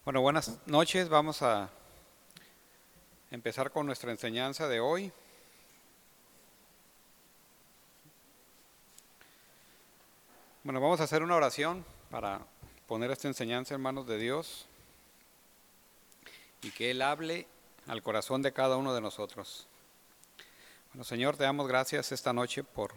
Bueno, buenas noches. Vamos a empezar con nuestra enseñanza de hoy. Bueno, vamos a hacer una oración para poner esta enseñanza en manos de Dios y que Él hable al corazón de cada uno de nosotros. Bueno, Señor, te damos gracias esta noche por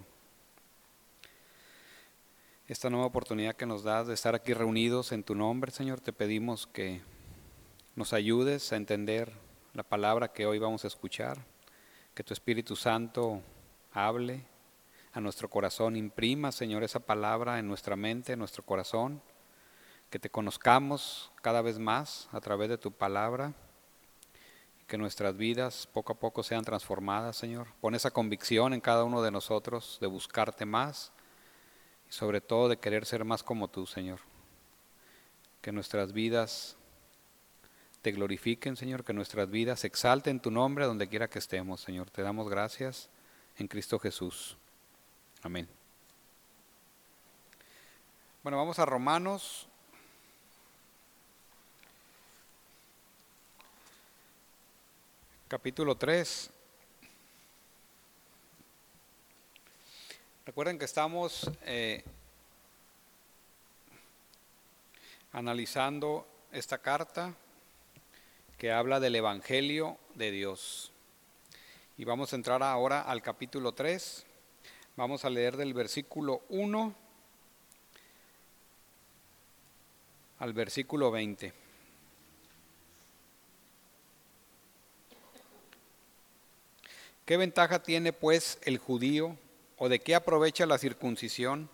esta nueva oportunidad que nos das de estar aquí reunidos en tu nombre, Señor. Te pedimos que nos ayudes a entender la palabra que hoy vamos a escuchar, que tu Espíritu Santo hable a nuestro corazón, imprima, Señor, esa palabra en nuestra mente, en nuestro corazón, que te conozcamos cada vez más a través de tu palabra, que nuestras vidas poco a poco sean transformadas, Señor. Pon esa convicción en cada uno de nosotros de buscarte más y sobre todo de querer ser más como tú, Señor. Que nuestras vidas te glorifiquen, Señor, que nuestras vidas exalten tu nombre donde quiera que estemos, Señor. Te damos gracias en Cristo Jesús. Amén. Bueno, vamos a Romanos, capítulo 3. Recuerden que estamos analizando esta carta que habla del Evangelio de Dios. Y vamos a entrar ahora al capítulo 3. Vamos a leer del versículo 1 al versículo 20. ¿Qué ventaja tiene pues el judío o de qué aprovecha la circuncisión?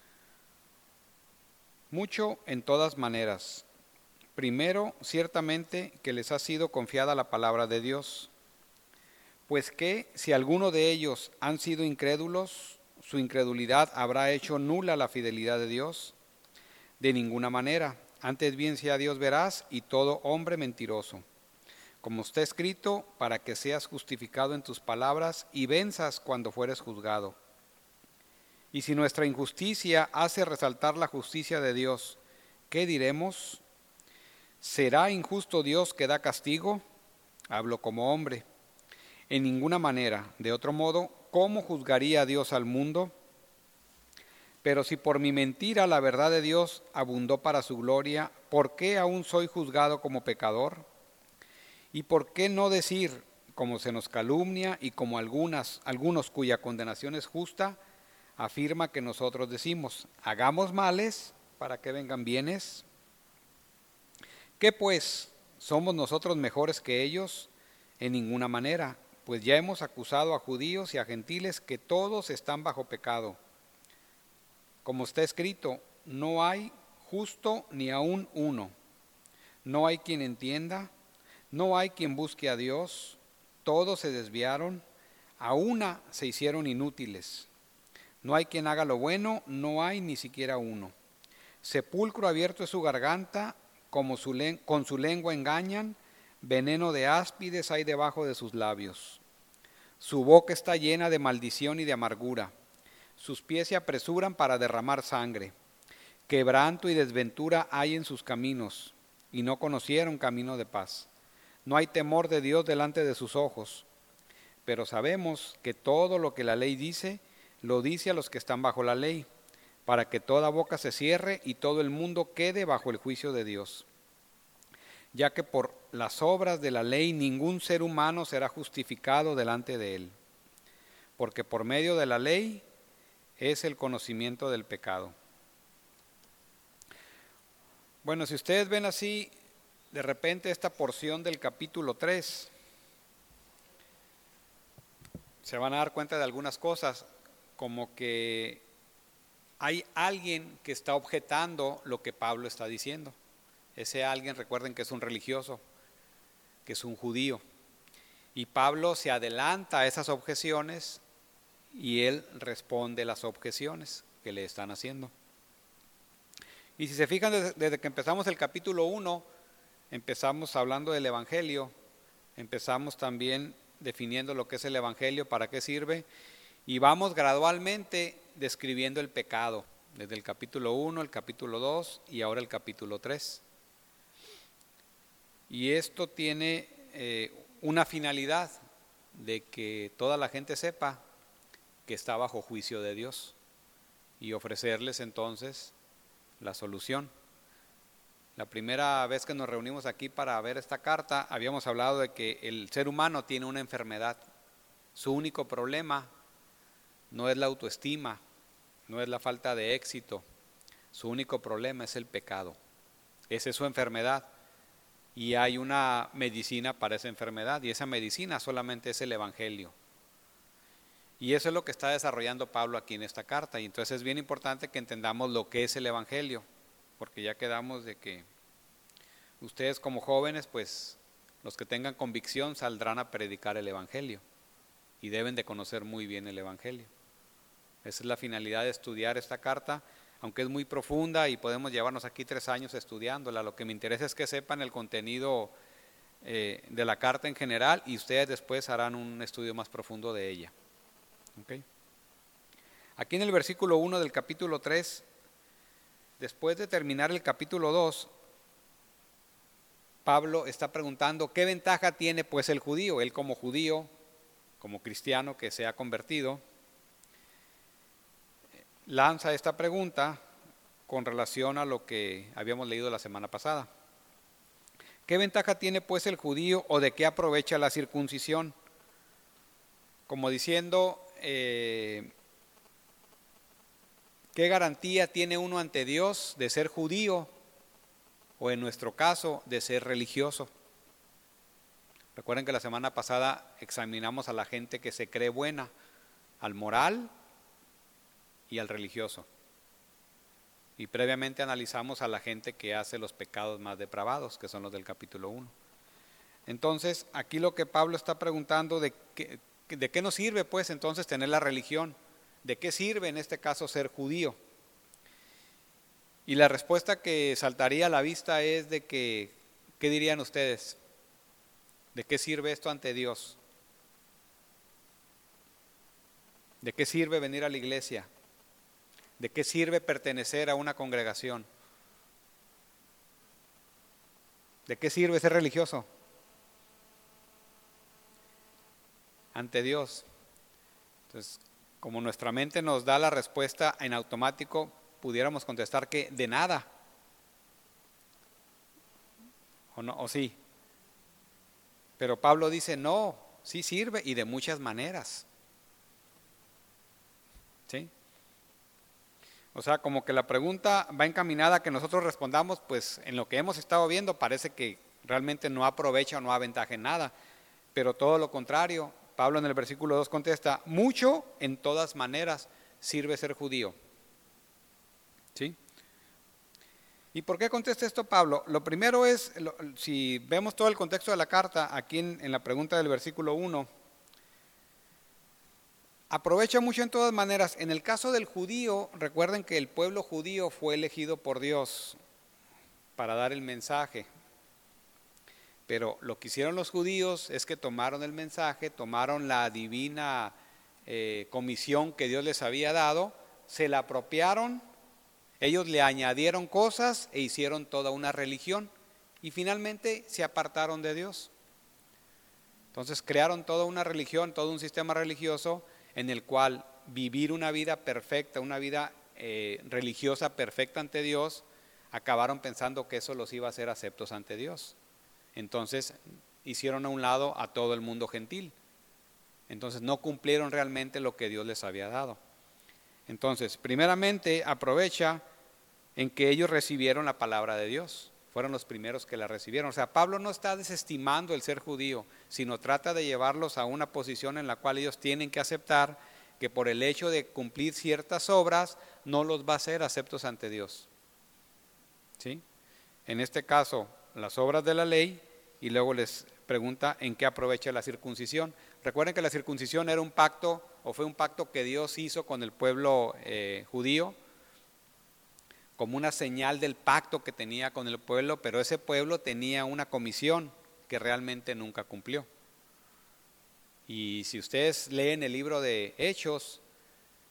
Mucho en todas maneras. Primero, ciertamente que les ha sido confiada la palabra de Dios, pues que si alguno de ellos han sido incrédulos, su incredulidad habrá hecho nula la fidelidad de Dios. De ninguna manera, antes bien sea Dios veraz y todo hombre mentiroso. Como está escrito, para que seas justificado en tus palabras y venzas cuando fueres juzgado. Y si nuestra injusticia hace resaltar la justicia de Dios, ¿qué diremos? ¿Será injusto Dios que da castigo? Hablo como hombre. En ninguna manera. De otro modo, ¿cómo juzgaría Dios al mundo? Pero si por mi mentira la verdad de Dios abundó para su gloria, ¿por qué aún soy juzgado como pecador? ¿Y por qué no decir, como se nos calumnia y como algunos cuya condenación es justa, afirma que nosotros decimos, hagamos males para que vengan bienes? ¿Qué pues? ¿Somos nosotros mejores que ellos? En ninguna manera, pues ya hemos acusado a judíos y a gentiles que todos están bajo pecado. Como está escrito, no hay justo ni aun uno, no hay quien entienda, no hay quien busque a Dios, todos se desviaron, a una se hicieron inútiles. No hay quien haga lo bueno, no hay ni siquiera uno. Sepulcro abierto es su garganta, con su lengua engañan, veneno de áspides hay debajo de sus labios. Su boca está llena de maldición y de amargura. Sus pies se apresuran para derramar sangre. Quebranto y desventura hay en sus caminos, y no conocieron camino de paz. No hay temor de Dios delante de sus ojos. Pero sabemos que todo lo que la ley dice, lo dice a los que están bajo la ley, para que toda boca se cierre y todo el mundo quede bajo el juicio de Dios. Ya que por las obras de la ley ningún ser humano será justificado delante de él, porque por medio de la ley es el conocimiento del pecado. Bueno, si ustedes ven así, de repente esta porción del capítulo 3, se van a dar cuenta de algunas cosas, como que hay alguien que está objetando lo que Pablo está diciendo. Ese alguien, recuerden que es un religioso, que es un judío. Y Pablo se adelanta a esas objeciones y él responde las objeciones que le están haciendo. Y si se fijan, desde que empezamos el capítulo 1, empezamos hablando del Evangelio, empezamos también definiendo lo que es el Evangelio, para qué sirve, y vamos gradualmente describiendo el pecado, desde el capítulo 1, el capítulo 2 y ahora el capítulo 3. Y esto tiene una finalidad de que toda la gente sepa que está bajo juicio de Dios y ofrecerles entonces la solución. La primera vez que nos reunimos aquí para ver esta carta, habíamos hablado de que el ser humano tiene una enfermedad. Su único problema no es la autoestima, no es la falta de éxito. Su único problema es el pecado. Esa es su enfermedad. Y hay una medicina para esa enfermedad, y esa medicina solamente es el Evangelio. Y eso es lo que está desarrollando Pablo aquí en esta carta. Y entonces es bien importante que entendamos lo que es el Evangelio, porque ya quedamos de que ustedes como jóvenes, pues los que tengan convicción saldrán a predicar el Evangelio y deben de conocer muy bien el Evangelio. Esa es la finalidad de estudiar esta carta, aunque es muy profunda y podemos llevarnos aquí 3 años estudiándola. Lo que me interesa es que sepan el contenido de la carta en general y ustedes después harán un estudio más profundo de ella. ¿Okay? Aquí en el versículo 1 del capítulo 3, después de terminar el capítulo 2, Pablo está preguntando qué ventaja tiene pues el judío, él como judío, como cristiano que se ha convertido, lanza esta pregunta con relación a lo que habíamos leído la semana pasada. ¿Qué ventaja tiene pues el judío o de qué aprovecha la circuncisión? Como diciendo, ¿qué garantía tiene uno ante Dios de ser judío o en nuestro caso de ser religioso? Recuerden que la semana pasada examinamos a la gente que se cree buena, al moral y al religioso. Y previamente analizamos a la gente que hace los pecados más depravados, que son los del capítulo 1. Entonces, aquí lo que Pablo está preguntando, ¿de qué nos sirve pues entonces tener la religión? ¿De qué sirve en este caso ser judío? Y la respuesta que saltaría a la vista es de que, ¿qué dirían ustedes? ¿De qué sirve esto ante Dios? ¿De qué sirve venir a la iglesia? ¿De qué sirve pertenecer a una congregación? ¿De qué sirve ser religioso? Ante Dios. Entonces, como nuestra mente nos da la respuesta en automático, pudiéramos contestar que de nada. ¿O no? ¿O sí? Pero Pablo dice, no, sí sirve y de muchas maneras. ¿Sí? O sea, como que la pregunta va encaminada a que nosotros respondamos, pues en lo que hemos estado viendo parece que realmente no aprovecha o no aventaja en nada, pero todo lo contrario. Pablo en el versículo 2 contesta, mucho en todas maneras sirve ser judío. ¿Sí? ¿Y por qué contesta esto Pablo? Lo primero es, si vemos todo el contexto de la carta, aquí en la pregunta del versículo 1, aprovecha mucho en todas maneras. En el caso del judío, recuerden que el pueblo judío fue elegido por Dios para dar el mensaje. Pero lo que hicieron los judíos es que tomaron el mensaje, tomaron la divina comisión que Dios les había dado, se la apropiaron, ellos le añadieron cosas e hicieron toda una religión y finalmente se apartaron de Dios. Entonces crearon toda una religión, todo un sistema religioso en el cual vivir una vida perfecta, una vida religiosa perfecta ante Dios, acabaron pensando que eso los iba a hacer aceptos ante Dios. Entonces hicieron a un lado a todo el mundo gentil. Entonces no cumplieron realmente lo que Dios les había dado. Entonces, primeramente aprovecha en que ellos recibieron la palabra de Dios. Fueron los primeros que la recibieron. O sea, Pablo no está desestimando el ser judío, sino trata de llevarlos a una posición en la cual ellos tienen que aceptar que por el hecho de cumplir ciertas obras no los va a hacer aceptos ante Dios. ¿Sí? En este caso, las obras de la ley, y luego les pregunta en qué aprovecha la circuncisión. Recuerden que la circuncisión era un pacto, o fue un pacto que Dios hizo con el pueblo judío, como una señal del pacto que tenía con el pueblo, pero ese pueblo tenía una comisión que realmente nunca cumplió. Y si ustedes leen el libro de Hechos,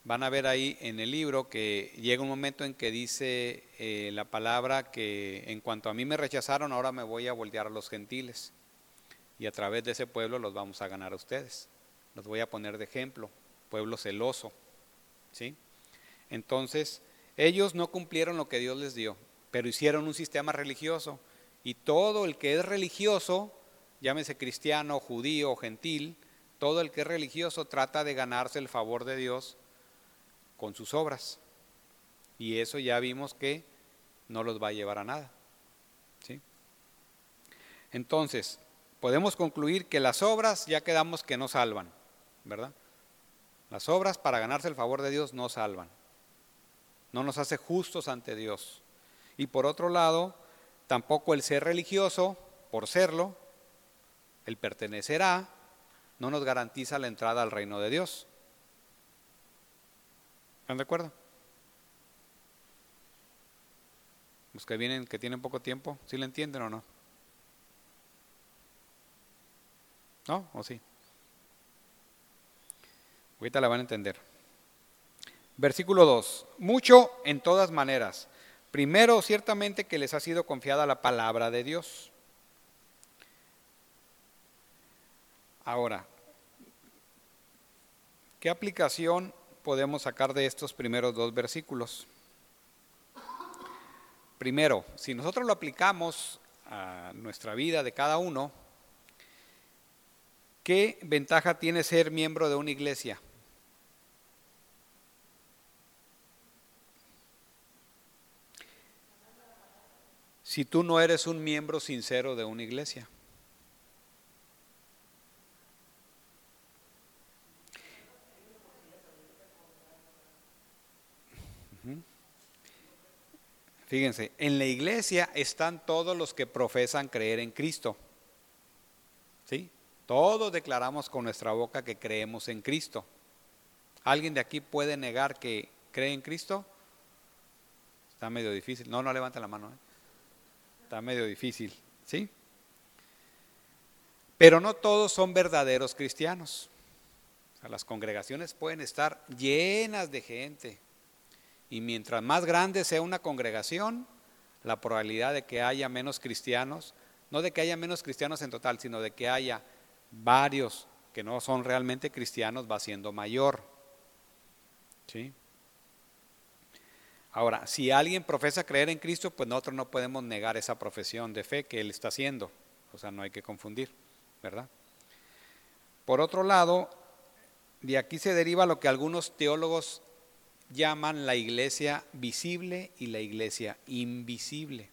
van a ver ahí en el libro que llega un momento en que dice la palabra que en cuanto a mí me rechazaron, ahora me voy a voltear a los gentiles y a través de ese pueblo los vamos a ganar a ustedes. Los voy a poner de ejemplo, pueblo celoso, ¿sí? Entonces, ellos no cumplieron lo que Dios les dio, pero hicieron un sistema religioso y todo el que es religioso, llámese cristiano, judío o gentil, todo el que es religioso trata de ganarse el favor de Dios con sus obras. Y eso ya vimos que no los va a llevar a nada, ¿sí? Entonces, podemos concluir que las obras ya quedamos que no salvan, ¿verdad? Las obras para ganarse el favor de Dios no salvan, no nos hace justos ante Dios. Y por otro lado, tampoco el ser religioso, por serlo, el pertenecerá, no nos garantiza la entrada al reino de Dios. ¿Están de acuerdo? Los que vienen, que tienen poco tiempo, ¿sí le entienden o no? ¿No? ¿O sí? Ahorita la van a entender. Versículo 2. Mucho en todas maneras. Primero, ciertamente que les ha sido confiada la palabra de Dios. Ahora, ¿qué aplicación podemos sacar de estos primeros dos versículos? Primero, si nosotros lo aplicamos a nuestra vida de cada uno, ¿qué ventaja tiene ser miembro de una iglesia? Si tú no eres un miembro sincero de una iglesia. Fíjense, en la iglesia están todos los que profesan creer en Cristo. ¿Sí? Todos declaramos con nuestra boca que creemos en Cristo. ¿Alguien de aquí puede negar que cree en Cristo? Está medio difícil. No levanta la mano. Está medio difícil, ¿sí? Pero no todos son verdaderos cristianos. O sea, las congregaciones pueden estar llenas de gente. Y mientras más grande sea una congregación, la probabilidad de que haya menos cristianos, no de que haya menos cristianos en total, sino de que haya varios que no son realmente cristianos, va siendo mayor. ¿Sí? Ahora, si alguien profesa creer en Cristo, pues nosotros no podemos negar esa profesión de fe que él está haciendo. O sea, no hay que confundir, ¿verdad? Por otro lado, de aquí se deriva lo que algunos teólogos llaman la iglesia visible y la iglesia invisible.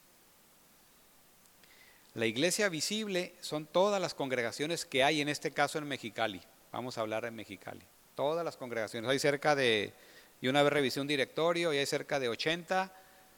La iglesia visible son todas las congregaciones que hay, en este caso en Mexicali. Vamos a hablar en Mexicali. Todas las congregaciones. Hay cerca de, yo una vez revisé un directorio y hay cerca de 80,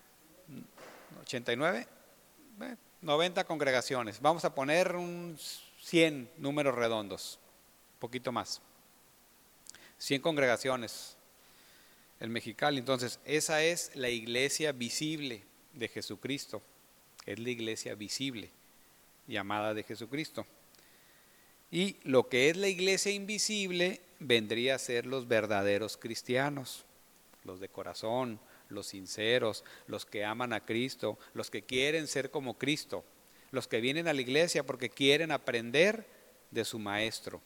89, 90 congregaciones. Vamos a poner un 100 números redondos, un poquito más. 100 congregaciones en Mexicali. Entonces, esa es la iglesia visible de Jesucristo. Es la iglesia visible, llamada de Jesucristo. Y lo que es la iglesia invisible vendría a ser los verdaderos cristianos, los de corazón, los sinceros, los que aman a Cristo, los que quieren ser como Cristo, los que vienen a la iglesia porque quieren aprender de su maestro.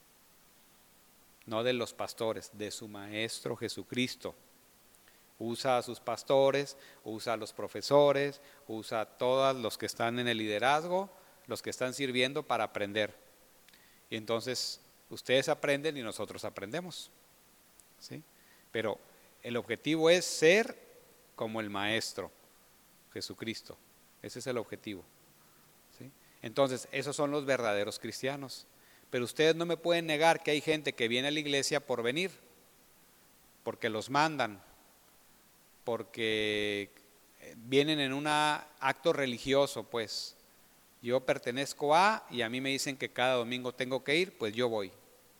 No de los pastores, de su maestro Jesucristo. Usa a sus pastores, usa a los profesores, usa a todos los que están en el liderazgo, los que están sirviendo para aprender. Y entonces ustedes aprenden y nosotros aprendemos, ¿sí? Pero el objetivo es ser como el maestro Jesucristo. Ese es el objetivo, ¿sí? Entonces esos son los verdaderos cristianos. Pero ustedes no me pueden negar que hay gente que viene a la iglesia por venir, porque los mandan, porque vienen en un acto religioso, pues. Yo pertenezco a, y a mí me dicen que cada domingo tengo que ir, pues yo voy.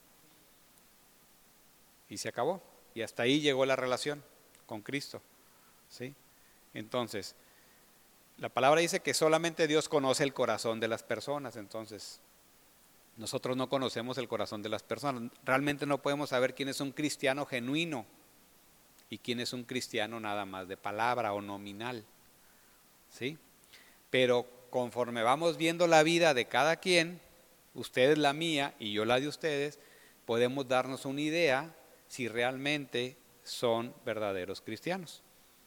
Y se acabó. Y hasta ahí llegó la relación con Cristo, ¿sí? Entonces, la palabra dice que solamente Dios conoce el corazón de las personas. Entonces, Nosotros no conocemos el corazón de las personas. Realmente no podemos saber quién es un cristiano genuino y quién es un cristiano nada más de palabra o nominal, ¿sí? Pero conforme vamos viendo la vida de cada quien, ustedes la mía y yo la de ustedes, podemos darnos una idea si realmente son verdaderos cristianos.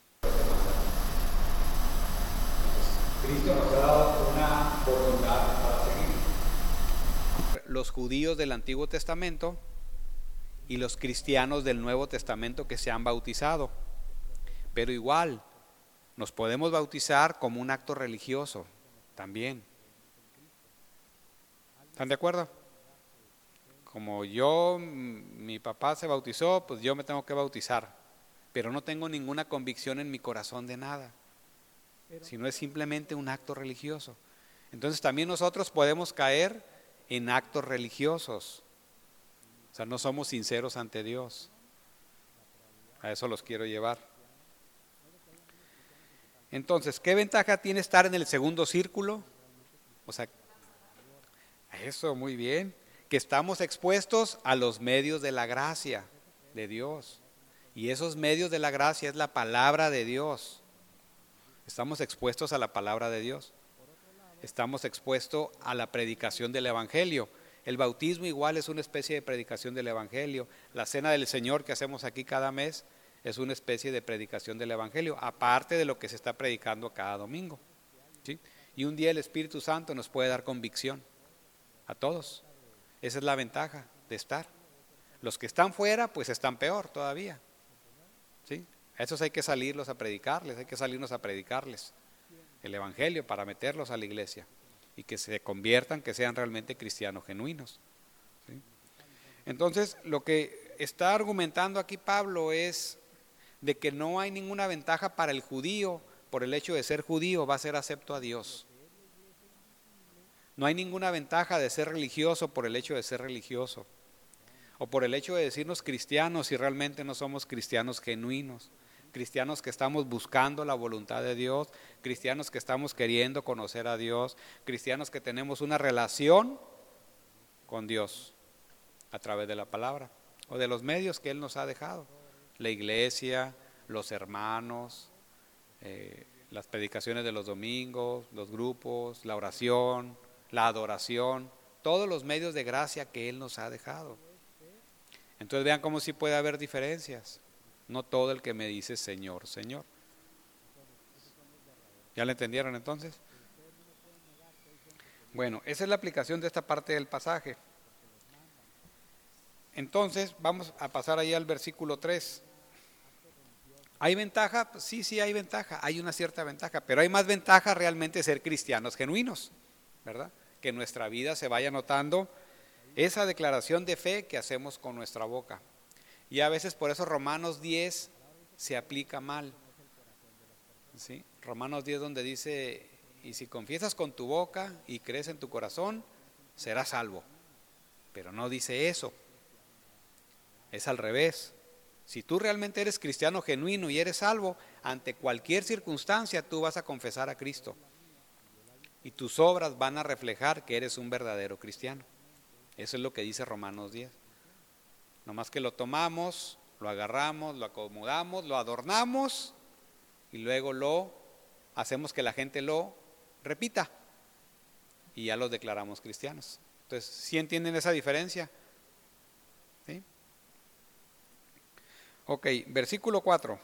Cristo nos ha dado una voluntad para seguir. Los judíos del Antiguo Testamento y los cristianos del Nuevo Testamento que se han bautizado. Pero igual, nos podemos bautizar como un acto religioso también. ¿Están de acuerdo? Como mi papá se bautizó, pues yo me tengo que bautizar. Pero no tengo ninguna convicción en mi corazón de nada, sino es simplemente un acto religioso. Entonces también nosotros podemos caer en actos religiosos. O sea, no somos sinceros ante Dios. A eso los quiero llevar. Entonces, ¿qué ventaja tiene estar en el segundo círculo? O sea, eso muy bien, que estamos expuestos a los medios de la gracia de Dios. Y esos medios de la gracia es la palabra de Dios. Estamos expuestos a la palabra de Dios. Estamos expuestos a la predicación del Evangelio. El bautismo igual es una especie de predicación del Evangelio. La cena del Señor que hacemos aquí cada mes es una especie de predicación del Evangelio, aparte de lo que se está predicando cada domingo, ¿sí? Y un día el Espíritu Santo nos puede dar convicción a todos. Esa es la ventaja de estar. Los que están fuera, pues están peor todavía, ¿sí? A esos hay que salirnos a predicarles el Evangelio para meterlos a la iglesia y que se conviertan, que sean realmente cristianos genuinos, ¿sí? Entonces, lo que está argumentando aquí Pablo es de que no hay ninguna ventaja para el judío por el hecho de ser judío, va a ser acepto a Dios. No hay ninguna ventaja de ser religioso por el hecho de ser religioso, o por el hecho de decirnos cristianos si realmente no somos cristianos genuinos, cristianos que estamos buscando la voluntad de Dios, cristianos que estamos queriendo conocer a Dios, cristianos que tenemos una relación con Dios a través de la palabra o de los medios que Él nos ha dejado, la iglesia, los hermanos, las predicaciones de los domingos, los grupos, la oración, la adoración, todos los medios de gracia que Él nos ha dejado. Entonces vean cómo sí puede haber diferencias. No todo el que me dice Señor, Señor. ¿Ya lo entendieron entonces? Bueno, esa es la aplicación de esta parte del pasaje. Entonces vamos a pasar ahí al versículo 3. ¿Hay ventaja? Pues sí hay ventaja, hay una cierta ventaja, pero hay más ventaja realmente ser cristianos genuinos, ¿verdad? Que en nuestra vida se vaya notando esa declaración de fe que hacemos con nuestra boca. Y a veces por eso Romanos 10 se aplica mal, ¿sí? Romanos 10 donde dice, y si confiesas con tu boca y crees en tu corazón, serás salvo. Pero no dice eso, es al revés. Si tú realmente eres cristiano genuino y eres salvo, ante cualquier circunstancia tú vas a confesar a Cristo. Y tus obras van a reflejar que eres un verdadero cristiano. Eso es lo que dice Romanos 10. Nomás que lo tomamos, lo agarramos, lo acomodamos, lo adornamos y luego lo hacemos que la gente lo repita y ya los declaramos cristianos. Entonces, ¿sí entienden esa diferencia? ¿Sí? Ok, versículo 4.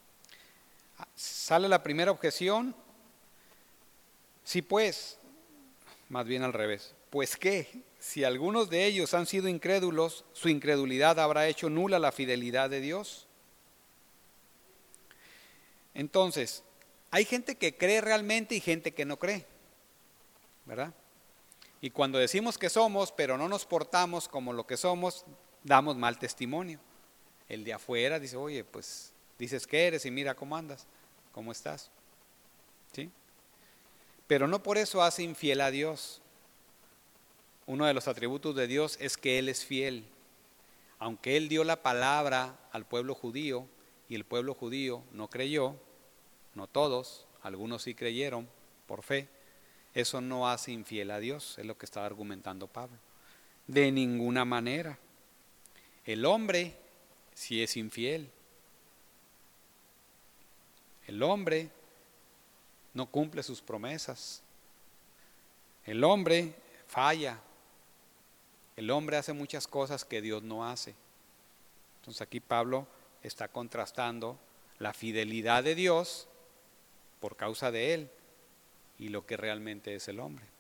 Sale la primera objeción. Sí, pues, más bien al revés. Pues qué, si algunos de ellos han sido incrédulos, su incredulidad habrá hecho nula la fidelidad de Dios. Entonces, hay gente que cree realmente y gente que no cree, ¿verdad? Y cuando decimos que somos, pero no nos portamos como lo que somos, damos mal testimonio. El de afuera dice, oye, pues dices que eres y mira cómo andas, cómo estás, ¿sí? Pero no por eso hace infiel a Dios. Uno de los atributos de Dios es que Él es fiel. Aunque Él dio la palabra al pueblo judío y el pueblo judío no creyó, no todos, algunos sí creyeron por fe, eso no hace infiel a Dios, es lo que estaba argumentando Pablo. De ninguna manera. El hombre sí es infiel. El hombre no cumple sus promesas. El hombre falla. El hombre hace muchas cosas que Dios no hace. Entonces aquí Pablo está contrastando la fidelidad de Dios por causa de él y lo que realmente es el hombre.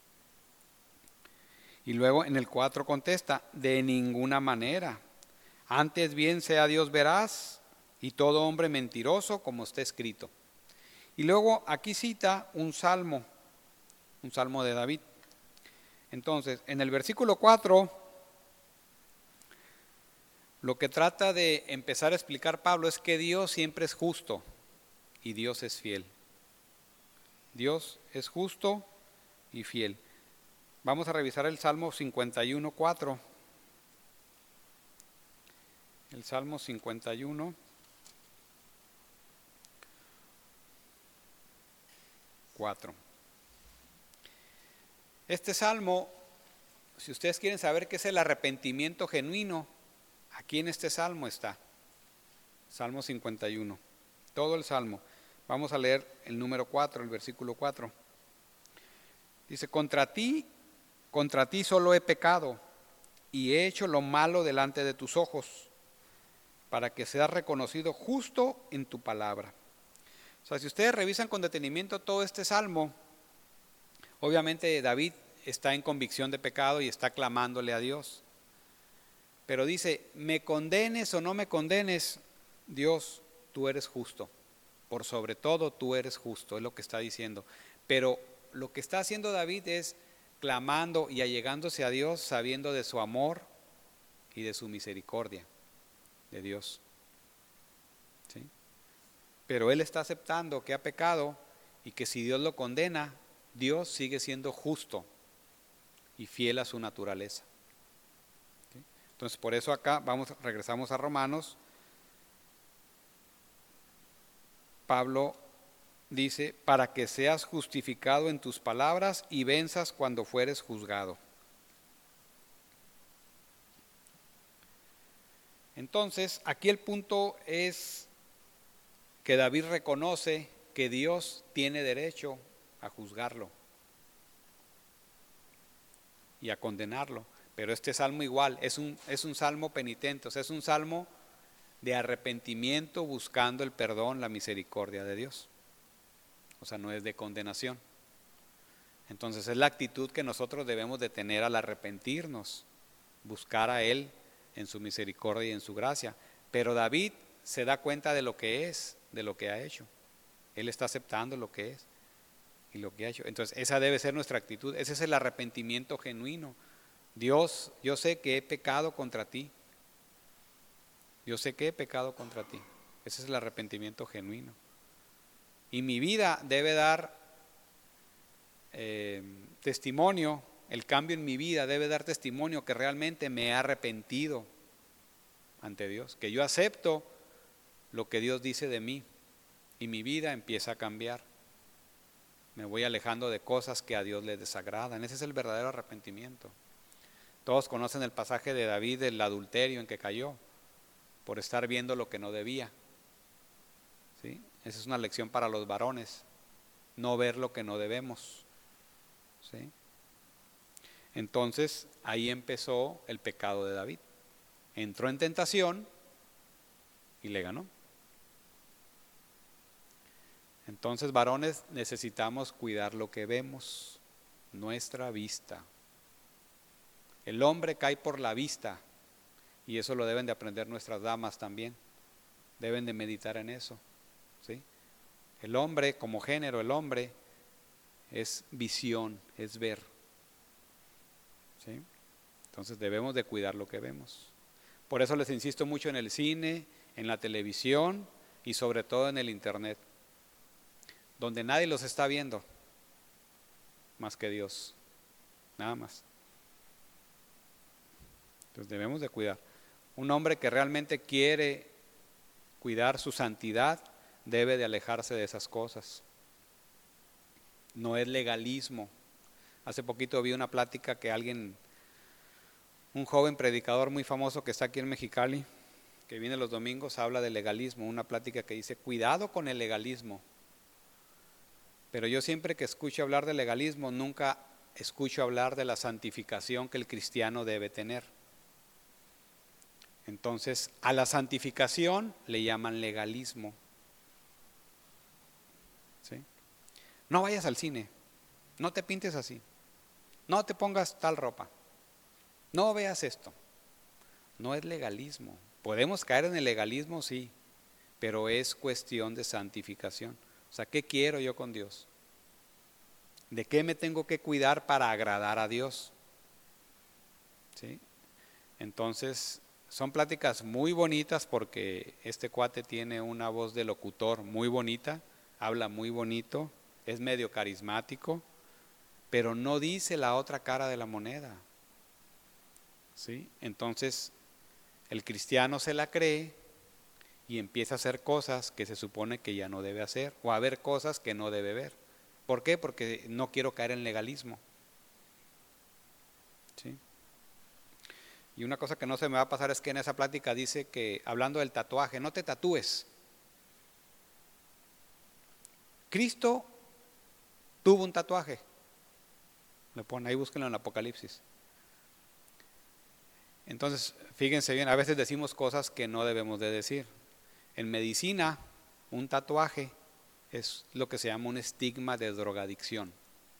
Y luego en el 4 contesta, de ninguna manera. Antes bien sea Dios veraz y todo hombre mentiroso, como está escrito. Y luego aquí cita un salmo de David. Entonces, en el versículo 4, lo que trata de empezar a explicar Pablo es que Dios siempre es justo y Dios es fiel. Dios es justo y fiel. Vamos a revisar el Salmo 51, 4. El Salmo 51, 4. Este salmo, si ustedes quieren saber qué es el arrepentimiento genuino, aquí en este salmo está. Salmo 51, todo el salmo. Vamos a leer el número 4, el versículo 4. Dice, contra ti solo he pecado y he hecho lo malo delante de tus ojos, para que seas reconocido justo en tu palabra. O sea, si ustedes revisan con detenimiento todo este salmo, obviamente David está en convicción de pecado y está clamándole a Dios. Pero dice, me condenes o no me condenes, Dios, tú eres justo. Por sobre todo tú eres justo, es lo que está diciendo. Pero lo que está haciendo David es clamando y allegándose a Dios, sabiendo de su amor y de su misericordia de Dios. ¿Sí? Pero él está aceptando que ha pecado y que si Dios lo condena, Dios sigue siendo justo y fiel a su naturaleza. ¿Sí? Entonces por eso acá regresamos a Romanos. Pablo dice, para que seas justificado en tus palabras y venzas cuando fueres juzgado. Entonces, aquí el punto es que David reconoce que Dios tiene derecho a juzgarlo y a condenarlo. Pero este salmo igual, es un salmo penitente, o sea, es un salmo de arrepentimiento buscando el perdón, la misericordia de Dios. O sea, no es de condenación. Entonces es la actitud que nosotros debemos de tener al arrepentirnos, buscar a Él en su misericordia y en su gracia. Pero David se da cuenta de lo que es, de lo que ha hecho. Él está aceptando lo que es y lo que ha hecho. Entonces esa debe ser nuestra actitud, ese es el arrepentimiento genuino. Dios, yo sé que he pecado contra ti. Yo sé que he pecado contra ti. Ese es el arrepentimiento genuino. Y mi vida debe dar testimonio, el cambio en mi vida debe dar testimonio que realmente me he arrepentido ante Dios, que yo acepto lo que Dios dice de mí y mi vida empieza a cambiar. Me voy alejando de cosas que a Dios le desagradan. Ese es el verdadero arrepentimiento. Todos conocen el pasaje de David del adulterio en que cayó por estar viendo lo que no debía. ¿Sí? Esa es una lección para los varones, no ver lo que no debemos. ¿Sí? Entonces ahí empezó el pecado de David. Entró en tentación y le ganó. Entonces, varones, necesitamos cuidar lo que vemos, nuestra vista. El hombre cae por la vista y eso lo deben de aprender nuestras damas también. Deben de meditar en eso. ¿Sí? El hombre, como género, el hombre es visión, es ver. ¿Sí? Entonces debemos de cuidar lo que vemos. Por eso les insisto mucho en el cine, en la televisión y sobre todo en el internet, donde nadie los está viendo más que Dios, nada más. Entonces debemos de cuidar. Un hombre que realmente quiere cuidar su santidad debe de alejarse de esas cosas. No es legalismo. Hace poquito vi una plática que alguien Un joven predicador muy famoso que está aquí en Mexicali, que viene los domingos, habla de legalismo, una plática que dice, cuidado con el legalismo. Pero yo siempre que escucho hablar de legalismo, nunca escucho hablar de la santificación que el cristiano debe tener. Entonces, a la santificación le llaman legalismo. ¿Sí? No vayas al cine, no te pintes así, no te pongas tal ropa, no veas esto. No es legalismo. Podemos caer en el legalismo, sí, pero es cuestión de santificación. O sea, ¿qué quiero yo con Dios? ¿De qué me tengo que cuidar para agradar a Dios? ¿Sí? Entonces, son pláticas muy bonitas porque este cuate tiene una voz de locutor muy bonita, habla muy bonito, es medio carismático, pero no dice la otra cara de la moneda. ¿Sí? Entonces, el cristiano se la cree y empieza a hacer cosas que se supone que ya no debe hacer, o a ver cosas que no debe ver. ¿Por qué? Porque no quiero caer en legalismo. ¿Sí? Y una cosa que no se me va a pasar es que en esa plática dice que, hablando del tatuaje, no te tatúes. Cristo tuvo un tatuaje. Le pone ahí, búsquenlo en el Apocalipsis. Entonces, fíjense bien, a veces decimos cosas que no debemos de decir. En medicina, un tatuaje es lo que se llama un estigma de drogadicción.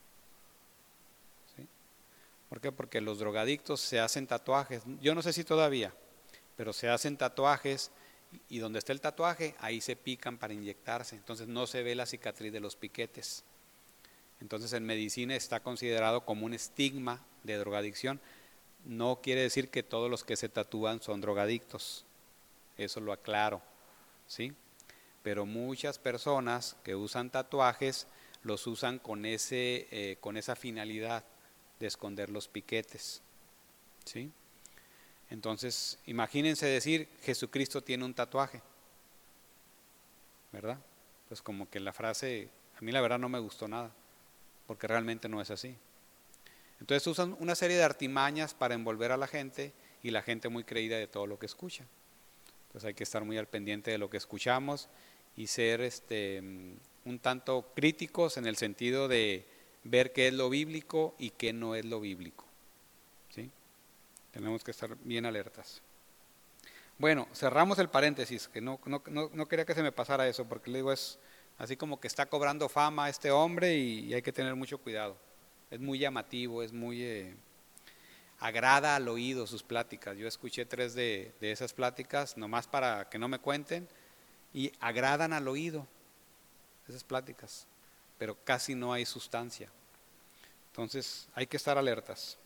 ¿Sí? ¿Por qué? Porque los drogadictos se hacen tatuajes, yo no sé si todavía, pero se hacen tatuajes y donde está el tatuaje, ahí se pican para inyectarse, entonces no se ve la cicatriz de los piquetes. Entonces en medicina está considerado como un estigma de drogadicción. No quiere decir que todos los que se tatúan son drogadictos, eso lo aclaro, ¿sí? Pero muchas personas que usan tatuajes los usan con esa finalidad de esconder los piquetes, ¿sí? Entonces, imagínense decir Jesucristo tiene un tatuaje, ¿verdad? Pues como que la frase, a mí la verdad no me gustó nada, porque realmente no es así. Entonces usan una serie de artimañas para envolver a la gente y la gente muy creída de todo lo que escucha. Entonces hay que estar muy al pendiente de lo que escuchamos y ser un tanto críticos en el sentido de ver qué es lo bíblico y qué no es lo bíblico. ¿Sí? Tenemos que estar bien alertas. Bueno, cerramos el paréntesis, que no quería que se me pasara eso, porque le digo, es así como que está cobrando fama este hombre y hay que tener mucho cuidado. Es muy llamativo, es muy... agrada al oído sus pláticas. Yo escuché 3 de esas pláticas, nomás para que no me cuenten, y agradan al oído esas pláticas, pero casi no hay sustancia. Entonces hay que estar alertas.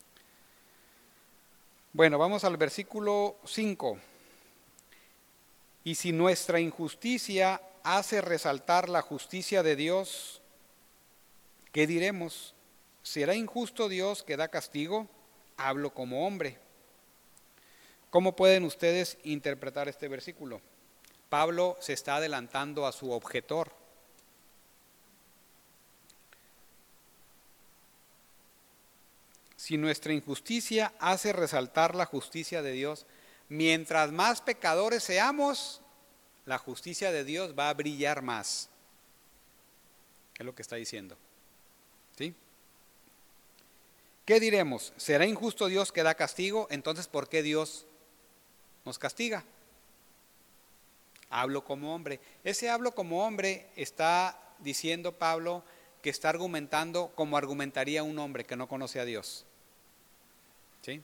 Bueno, vamos al versículo 5. Y si nuestra injusticia hace resaltar la justicia de Dios, ¿qué diremos? ¿Será injusto Dios que da castigo? Hablo como hombre. ¿Cómo pueden ustedes interpretar este versículo? Pablo se está adelantando a su objetor. Si nuestra injusticia hace resaltar la justicia de Dios, mientras más pecadores seamos, la justicia de Dios va a brillar más. Es lo que está diciendo. ¿Sí? ¿Qué diremos? ¿Será injusto Dios que da castigo? Entonces, ¿por qué Dios nos castiga? Hablo como hombre. Ese hablo como hombre está diciendo Pablo que está argumentando como argumentaría un hombre que no conoce a Dios. ¿Sí?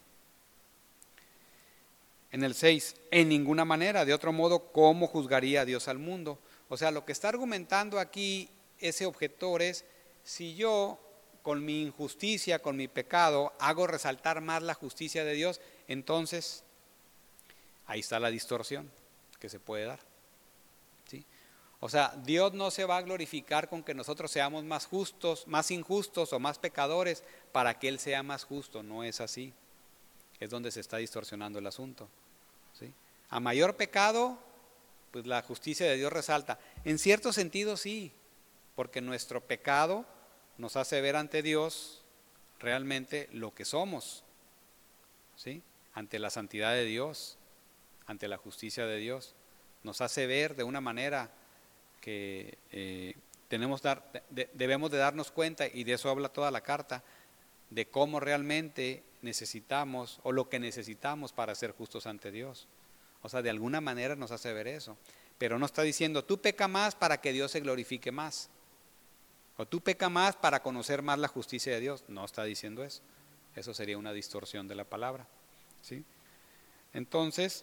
En el 6, en ninguna manera, de otro modo, ¿cómo juzgaría a Dios al mundo? O sea, lo que está argumentando aquí ese objetor es, si yo con mi injusticia, con mi pecado, hago resaltar más la justicia de Dios, entonces ahí está la distorsión que se puede dar. ¿Sí? O sea, Dios no se va a glorificar con que nosotros seamos más justos, más injustos o más pecadores para que Él sea más justo, no es así. Es donde se está distorsionando el asunto. ¿Sí? A mayor pecado, pues la justicia de Dios resalta. En cierto sentido sí, porque nuestro pecado nos hace ver ante Dios realmente lo que somos. ¿sí? Ante la santidad de Dios, ante la justicia de Dios. Nos hace ver de una manera que debemos de darnos cuenta, y de eso habla toda la carta, de cómo realmente necesitamos o lo que necesitamos para ser justos ante Dios. O sea, de alguna manera nos hace ver eso. Pero no está diciendo, tú peca más para que Dios se glorifique más. O tú peca más para conocer más la justicia de Dios. No está diciendo eso. Eso sería una distorsión de la palabra, ¿sí? Entonces,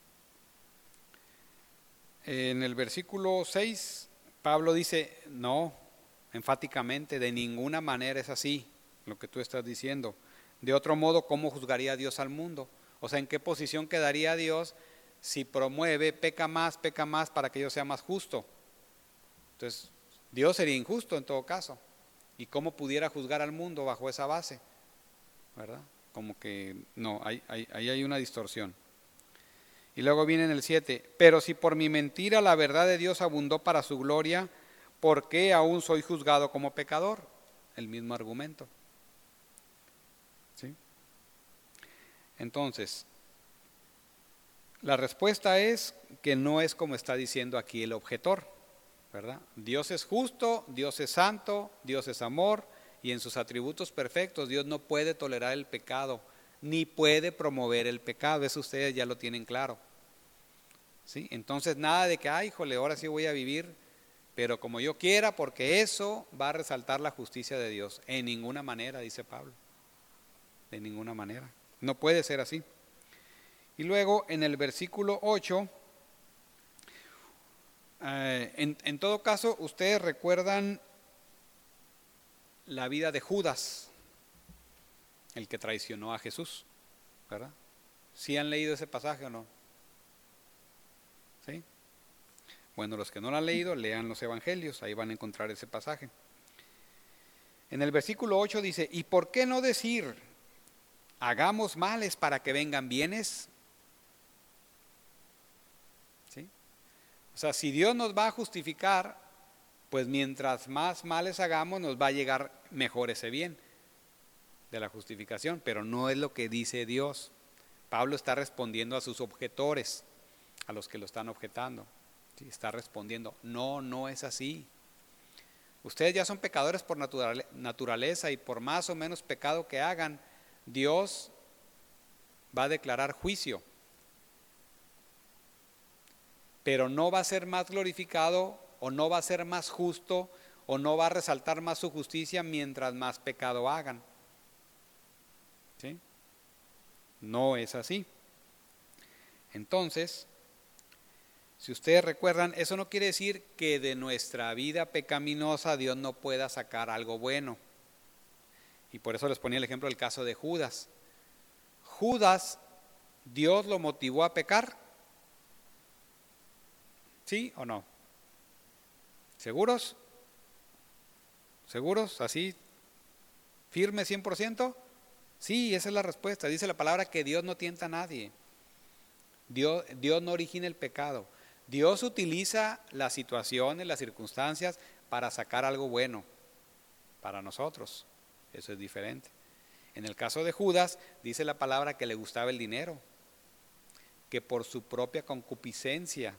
en el versículo 6, Pablo dice, no, enfáticamente, de ninguna manera es así lo que tú estás diciendo. De otro modo, ¿cómo juzgaría Dios al mundo? O sea, ¿en qué posición quedaría Dios si promueve, peca más para que yo sea más justo? Entonces, Dios sería injusto en todo caso. ¿Y cómo pudiera juzgar al mundo bajo esa base? ¿Verdad? Como que no, ahí hay una distorsión. Y luego viene en el 7, pero si por mi mentira la verdad de Dios abundó para su gloria, ¿por qué aún soy juzgado como pecador? El mismo argumento. ¿Sí? Entonces, la respuesta es que no es como está diciendo aquí el objetor, ¿verdad? Dios es justo, Dios es santo, Dios es amor, y en sus atributos perfectos Dios no puede tolerar el pecado, ni puede promover el pecado. Eso ustedes ya lo tienen claro, ¿sí? Entonces nada de que, ay, híjole, ahora sí voy a vivir, pero como yo quiera, porque eso va a resaltar la justicia de Dios. En ninguna manera, dice Pablo, de ninguna manera. No puede ser así. Y luego en el versículo 8, en todo caso, ustedes recuerdan la vida de Judas, el que traicionó a Jesús, ¿verdad? ¿Sí han leído ese pasaje o no? ¿Sí? Bueno, los que no lo han leído, lean los evangelios, ahí van a encontrar ese pasaje. En el versículo 8 dice, ¿y por qué no decir, hagamos males para que vengan bienes? ¿Sí? O sea, si Dios nos va a justificar, pues mientras más males hagamos, nos va a llegar mejor ese bien de la justificación, pero no es lo que dice Dios. Pablo está respondiendo a sus objetores, a los que lo están objetando. ¿Sí? Está respondiendo, no es así. Ustedes ya son pecadores por naturaleza, y por más o menos pecado que hagan, Dios va a declarar juicio. Pero no va a ser más glorificado, o no va a ser más justo, o no va a resaltar más su justicia mientras más pecado hagan. ¿Sí? No es así. Entonces, si ustedes recuerdan, eso no quiere decir que de nuestra vida pecaminosa Dios no pueda sacar algo bueno. Y por eso les ponía el ejemplo del caso de Judas. Judas, ¿Dios lo motivó a pecar? ¿Sí o no? ¿Seguros? ¿Seguros? ¿Así? ¿Firme 100%? Sí, esa es la respuesta. Dice la palabra que Dios no tienta a nadie. Dios no origina el pecado. Dios utiliza las situaciones, las circunstancias para sacar algo bueno para nosotros. Eso es diferente. En el caso de Judas, dice la palabra que le gustaba el dinero, que por su propia concupiscencia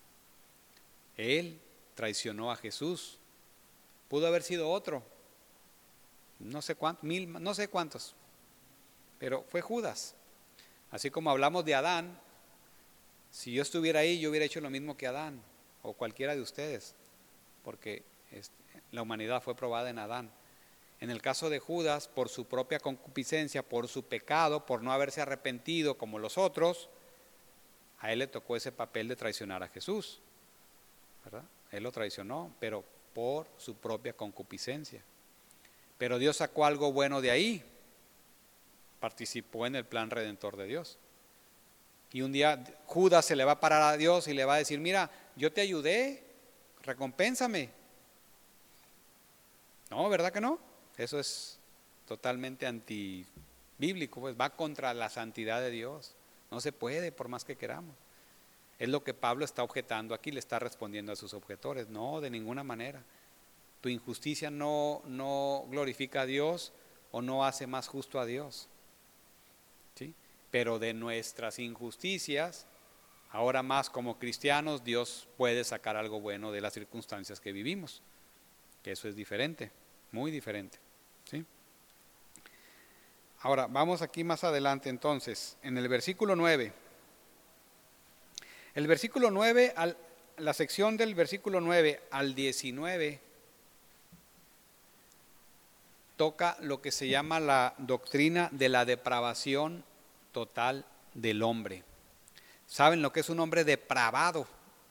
él traicionó a Jesús. Pudo haber sido otro, no sé cuántos, no sé cuántos, pero fue Judas. Así como hablamos de Adán, si yo estuviera ahí, yo hubiera hecho lo mismo que Adán, o cualquiera de ustedes, porque la humanidad fue probada en Adán. En el caso de Judas, por su propia concupiscencia, por su pecado, por no haberse arrepentido como los otros, a él le tocó ese papel de traicionar a Jesús, ¿verdad? Él lo traicionó, pero por su propia concupiscencia. Pero Dios sacó algo bueno de ahí, participó en el plan redentor de Dios. Y un día Judas se le va a parar a Dios y le va a decir, mira, yo te ayudé, recompénsame. No, ¿verdad que no? Eso es totalmente antibíblico, pues va contra la santidad de Dios. No se puede, por más que queramos. Es lo que Pablo está objetando aquí, le está respondiendo a sus objetores. No, de ninguna manera. Tu injusticia no glorifica a Dios o no hace más justo a Dios. ¿Sí? pero de nuestras injusticias, ahora más como cristianos, Dios puede sacar algo bueno de las circunstancias que vivimos, que eso es diferente, muy diferente, ¿sí? Ahora, vamos aquí más adelante entonces, en el versículo 9. El versículo 9, la sección del versículo 9 al 19, toca lo que se llama la doctrina de la depravación total del hombre. ¿Saben lo que es un hombre depravado?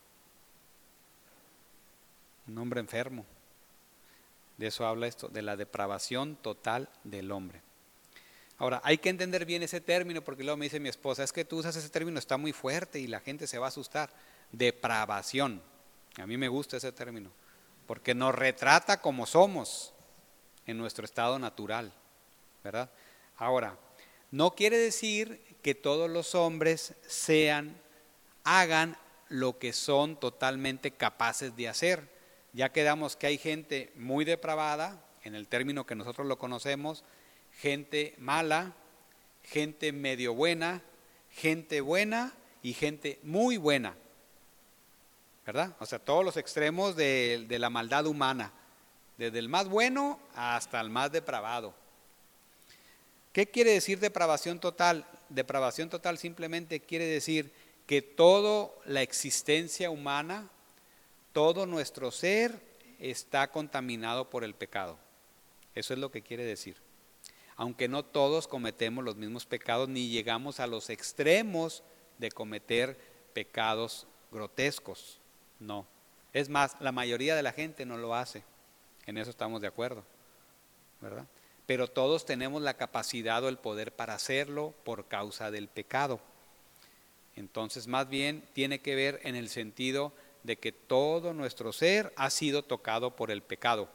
Un hombre enfermo. De eso habla esto, de la depravación total del hombre. Ahora, hay que entender bien ese término, porque luego me dice mi esposa, es que tú usas ese término, está muy fuerte y la gente se va a asustar. Depravación. A mí me gusta ese término, porque nos retrata como somos en nuestro estado natural, ¿verdad? Ahora, no quiere decir que todos los hombres hagan lo que son totalmente capaces de hacer. Ya quedamos que hay gente muy depravada, en el término que nosotros lo conocemos, gente mala, gente medio buena, gente buena y gente muy buena, ¿verdad? O sea, todos los extremos de la maldad humana, desde el más bueno hasta el más depravado. ¿Qué quiere decir depravación total? Depravación total simplemente quiere decir que toda la existencia humana, todo nuestro ser está contaminado por el pecado. Eso es lo que quiere decir. Aunque no todos cometemos los mismos pecados ni llegamos a los extremos de cometer pecados grotescos, no. Es más, la mayoría de la gente no lo hace, en eso estamos de acuerdo, ¿verdad? Pero todos tenemos la capacidad o el poder para hacerlo por causa del pecado. Entonces, más bien tiene que ver en el sentido de que todo nuestro ser ha sido tocado por el pecado.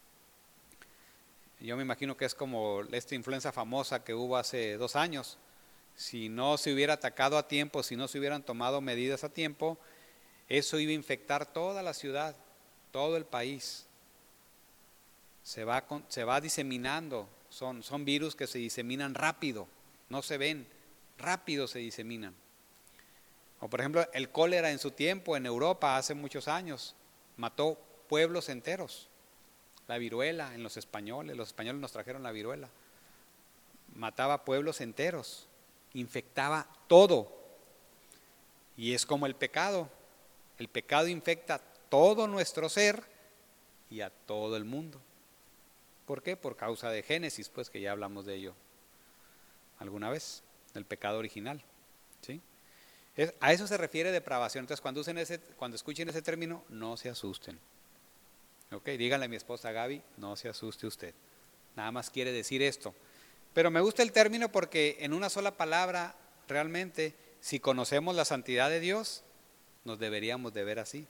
Yo me imagino que es como esta influenza famosa que hubo hace 2 años. Si no se hubiera atacado a tiempo, si no se hubieran tomado medidas a tiempo, eso iba a infectar toda la ciudad, todo el país. Se va diseminando, son virus que se diseminan rápido, no se ven, rápido se diseminan. O por ejemplo, el cólera en su tiempo en Europa hace muchos años mató pueblos enteros. La viruela en los españoles nos trajeron la viruela. Mataba pueblos enteros, infectaba todo. Y es como el pecado infecta todo nuestro ser y a todo el mundo. ¿Por qué? Por causa de Génesis, pues que ya hablamos de ello alguna vez, del pecado original, ¿sí? A eso se refiere depravación. Entonces cuando escuchen ese término, no se asusten. Ok, díganle a mi esposa Gaby, no se asuste usted. Nada más quiere decir esto. Pero me gusta el término porque en una sola palabra, realmente, si conocemos la santidad de Dios, nos deberíamos de ver así.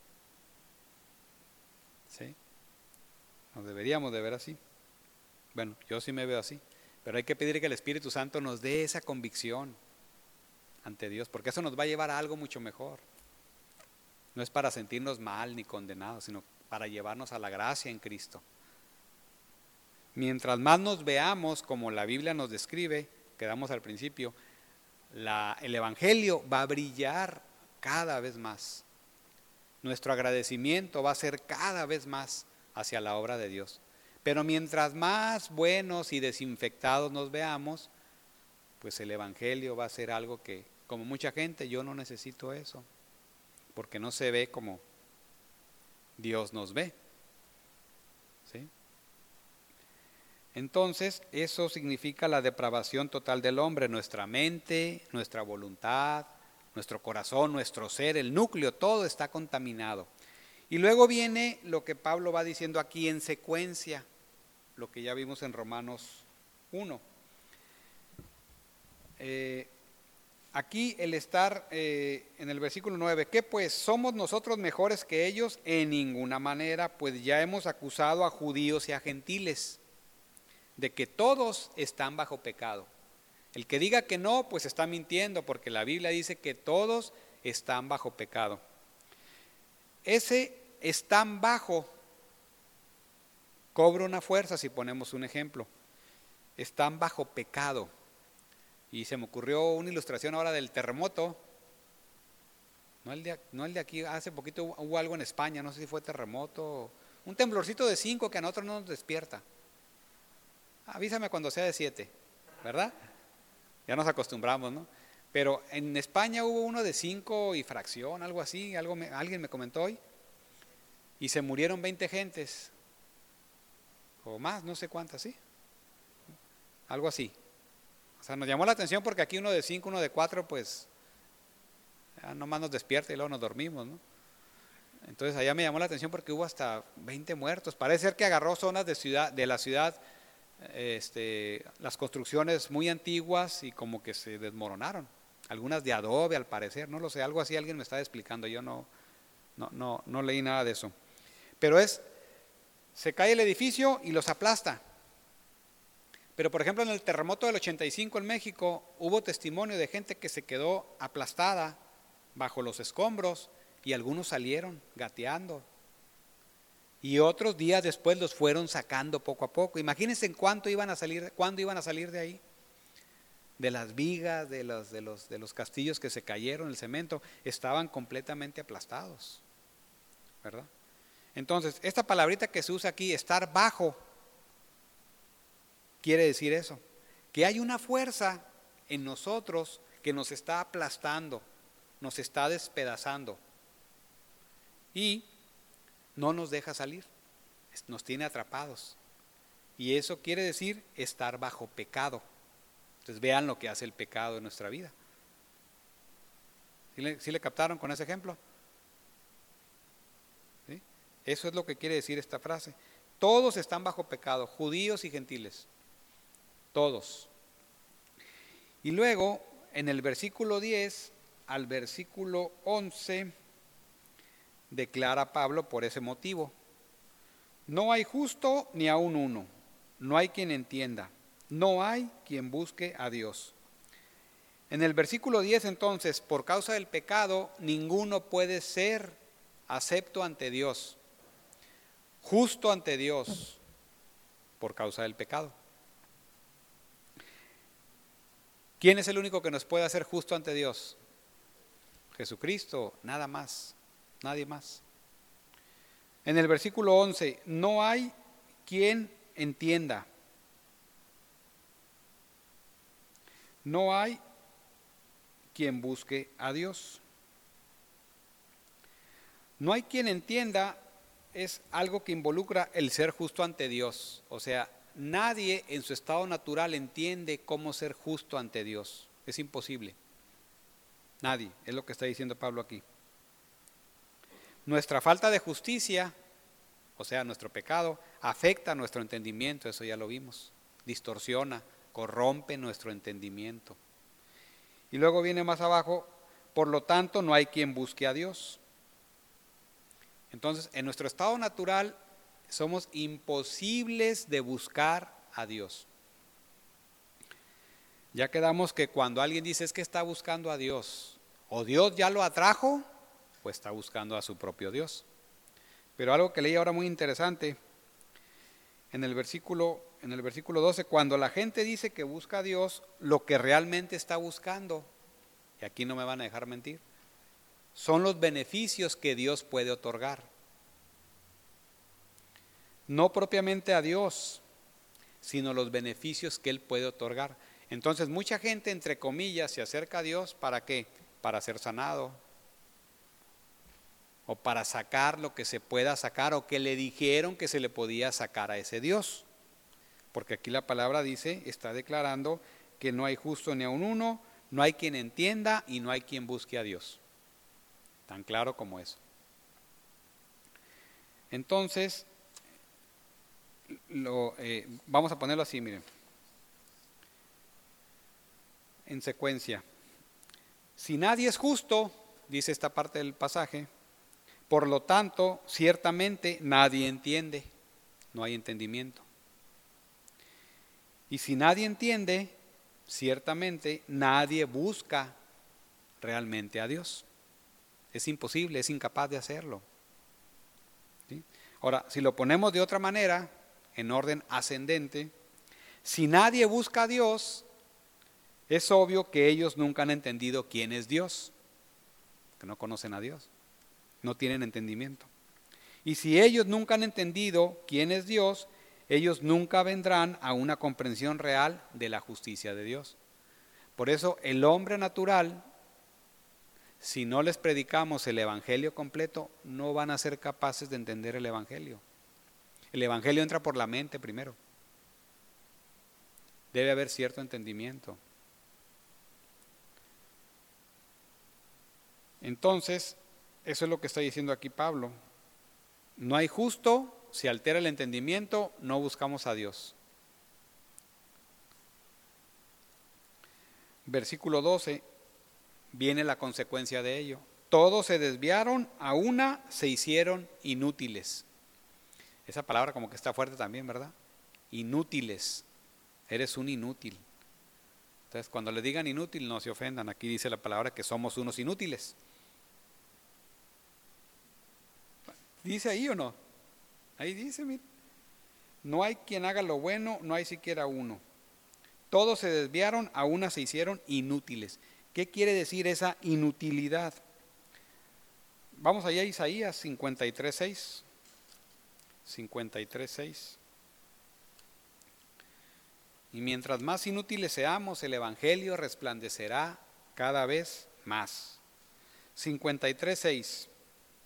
¿Sí? Nos deberíamos de ver así. Bueno, yo sí me veo así. Pero hay que pedir que el Espíritu Santo nos dé esa convicción ante Dios, porque eso nos va a llevar a algo mucho mejor. No es para sentirnos mal ni condenados, sino para llevarnos a la gracia en Cristo. Mientras más nos veamos como la Biblia nos describe, quedamos al principio, el Evangelio va a brillar cada vez más. Nuestro agradecimiento va a ser cada vez más hacia la obra de Dios. Pero mientras más buenos y desinfectados nos veamos, pues el Evangelio va a ser algo que, como mucha gente, yo no necesito eso, porque no se ve como Dios nos ve. ¿Sí? Entonces, eso significa la depravación total del hombre, nuestra mente, nuestra voluntad, nuestro corazón, nuestro ser, el núcleo, todo está contaminado. Y luego viene lo que Pablo va diciendo aquí en secuencia, lo que ya vimos en Romanos 1. Aquí el estar en el versículo 9, ¿qué pues? ¿Somos nosotros mejores que ellos? En ninguna manera, pues ya hemos acusado a judíos y a gentiles de que todos están bajo pecado. El que diga que no, pues está mintiendo, porque la Biblia dice que todos están bajo pecado. Ese están bajo cobra una fuerza si ponemos un ejemplo. Están bajo pecado. Y se me ocurrió una ilustración ahora del terremoto. No el de aquí, hace poquito hubo algo en España, no sé si fue terremoto, un temblorcito de 5 que a nosotros no nos despierta. Avísame cuando sea de 7, ¿verdad? Ya nos acostumbramos, ¿no? Pero en España hubo uno de 5 y fracción, algo así, alguien me comentó hoy, y se murieron 20 gentes, o más, no sé cuántas, ¿sí? Algo así. O sea, nos llamó la atención porque aquí uno de 5, uno de 4, pues ya nomás nos despierta y luego nos dormimos, ¿no? Entonces allá me llamó la atención porque hubo hasta 20 muertos. Parece ser que agarró zonas de la ciudad, las construcciones muy antiguas y como que se desmoronaron. Algunas de adobe al parecer, no lo sé, algo así alguien me estaba explicando, yo no leí nada de eso. Pero se cae el edificio y los aplasta. Pero por ejemplo en el terremoto del 85 en México hubo testimonio de gente que se quedó aplastada bajo los escombros y algunos salieron gateando. Y otros días después los fueron sacando poco a poco. Imagínense cuándo iban a salir de ahí. De las vigas, de los castillos que se cayeron, el cemento, estaban completamente aplastados, ¿verdad? Entonces, esta palabrita que se usa aquí, estar bajo, quiere decir eso, que hay una fuerza en nosotros que nos está aplastando, nos está despedazando y no nos deja salir, nos tiene atrapados. Y eso quiere decir estar bajo pecado. Entonces vean lo que hace el pecado en nuestra vida. ¿Sí le captaron con ese ejemplo? ¿Sí? Eso es lo que quiere decir esta frase. Todos están bajo pecado, judíos y gentiles. Todos. Y luego, en el versículo 10 al versículo 11, declara Pablo por ese motivo: no hay justo ni aun uno, no hay quien entienda, no hay quien busque a Dios. En el versículo 10 entonces, por causa del pecado, ninguno puede ser acepto ante Dios, justo ante Dios, por causa del pecado. ¿Quién es el único que nos puede hacer justo ante Dios? Jesucristo, nada más, nadie más. En el versículo 11, no hay quien entienda. No hay quien busque a Dios. No hay quien entienda es algo que involucra el ser justo ante Dios. O sea, nadie en su estado natural entiende cómo ser justo ante Dios. Es imposible. Nadie, es lo que está diciendo Pablo aquí. Nuestra falta de justicia, o sea, nuestro pecado, afecta nuestro entendimiento, eso ya lo vimos. Distorsiona, corrompe nuestro entendimiento. Y luego viene más abajo, por lo tanto no hay quien busque a Dios. Entonces, en nuestro estado natural somos imposibles de buscar a Dios. Ya quedamos que cuando alguien dice es que está buscando a Dios, o Dios ya lo atrajo, pues está buscando a su propio Dios. Pero algo que leí ahora muy interesante, en el versículo 12, cuando la gente dice que busca a Dios, lo que realmente está buscando, y aquí no me van a dejar mentir, son los beneficios que Dios puede otorgar. No propiamente a Dios, sino los beneficios que Él puede otorgar. Entonces mucha gente, entre comillas, se acerca a Dios, ¿para qué? Para ser sanado, o para sacar lo que se pueda sacar, o que le dijeron que se le podía sacar a ese Dios. Porque aquí la palabra dice, está declarando que no hay justo ni aun uno, no hay quien entienda y no hay quien busque a Dios. Tan claro como eso. Entonces, vamos a ponerlo así, miren. En secuencia. Si nadie es justo, dice esta parte del pasaje, por lo tanto, ciertamente nadie entiende, no hay entendimiento. Y si nadie entiende, ciertamente nadie busca realmente a Dios. Es imposible, es incapaz de hacerlo. ¿Sí? Ahora, si lo ponemos de otra manera, en orden ascendente, si nadie busca a Dios, Es obvio que ellos nunca han entendido quién es Dios, que no conocen a Dios, no tienen entendimiento. Y si ellos nunca han entendido quién es Dios, ellos nunca vendrán a una comprensión real de la justicia de Dios. Por eso el hombre natural, si no les predicamos el evangelio completo, no van a ser capaces de entender el evangelio. El evangelio entra por la mente primero. Debe haber cierto entendimiento. Entonces, eso es lo que está diciendo aquí Pablo. No hay justo, si altera el entendimiento, no buscamos a Dios. Versículo 12, viene la consecuencia de ello. Todos se desviaron, a una se hicieron inútiles. Esa palabra como que está fuerte también, ¿verdad? Inútiles. Eres un inútil. Entonces, cuando le digan inútil, no se ofendan. Aquí dice la palabra que somos unos inútiles. ¿Dice ahí o no? Ahí dice, mira. No hay quien haga lo bueno, no hay siquiera uno. Todos se desviaron, a una se hicieron inútiles. ¿Qué quiere decir esa inutilidad? Vamos allá a Isaías 53:6. 53:6. Y mientras más inútiles seamos, el evangelio resplandecerá cada vez más. 53:6.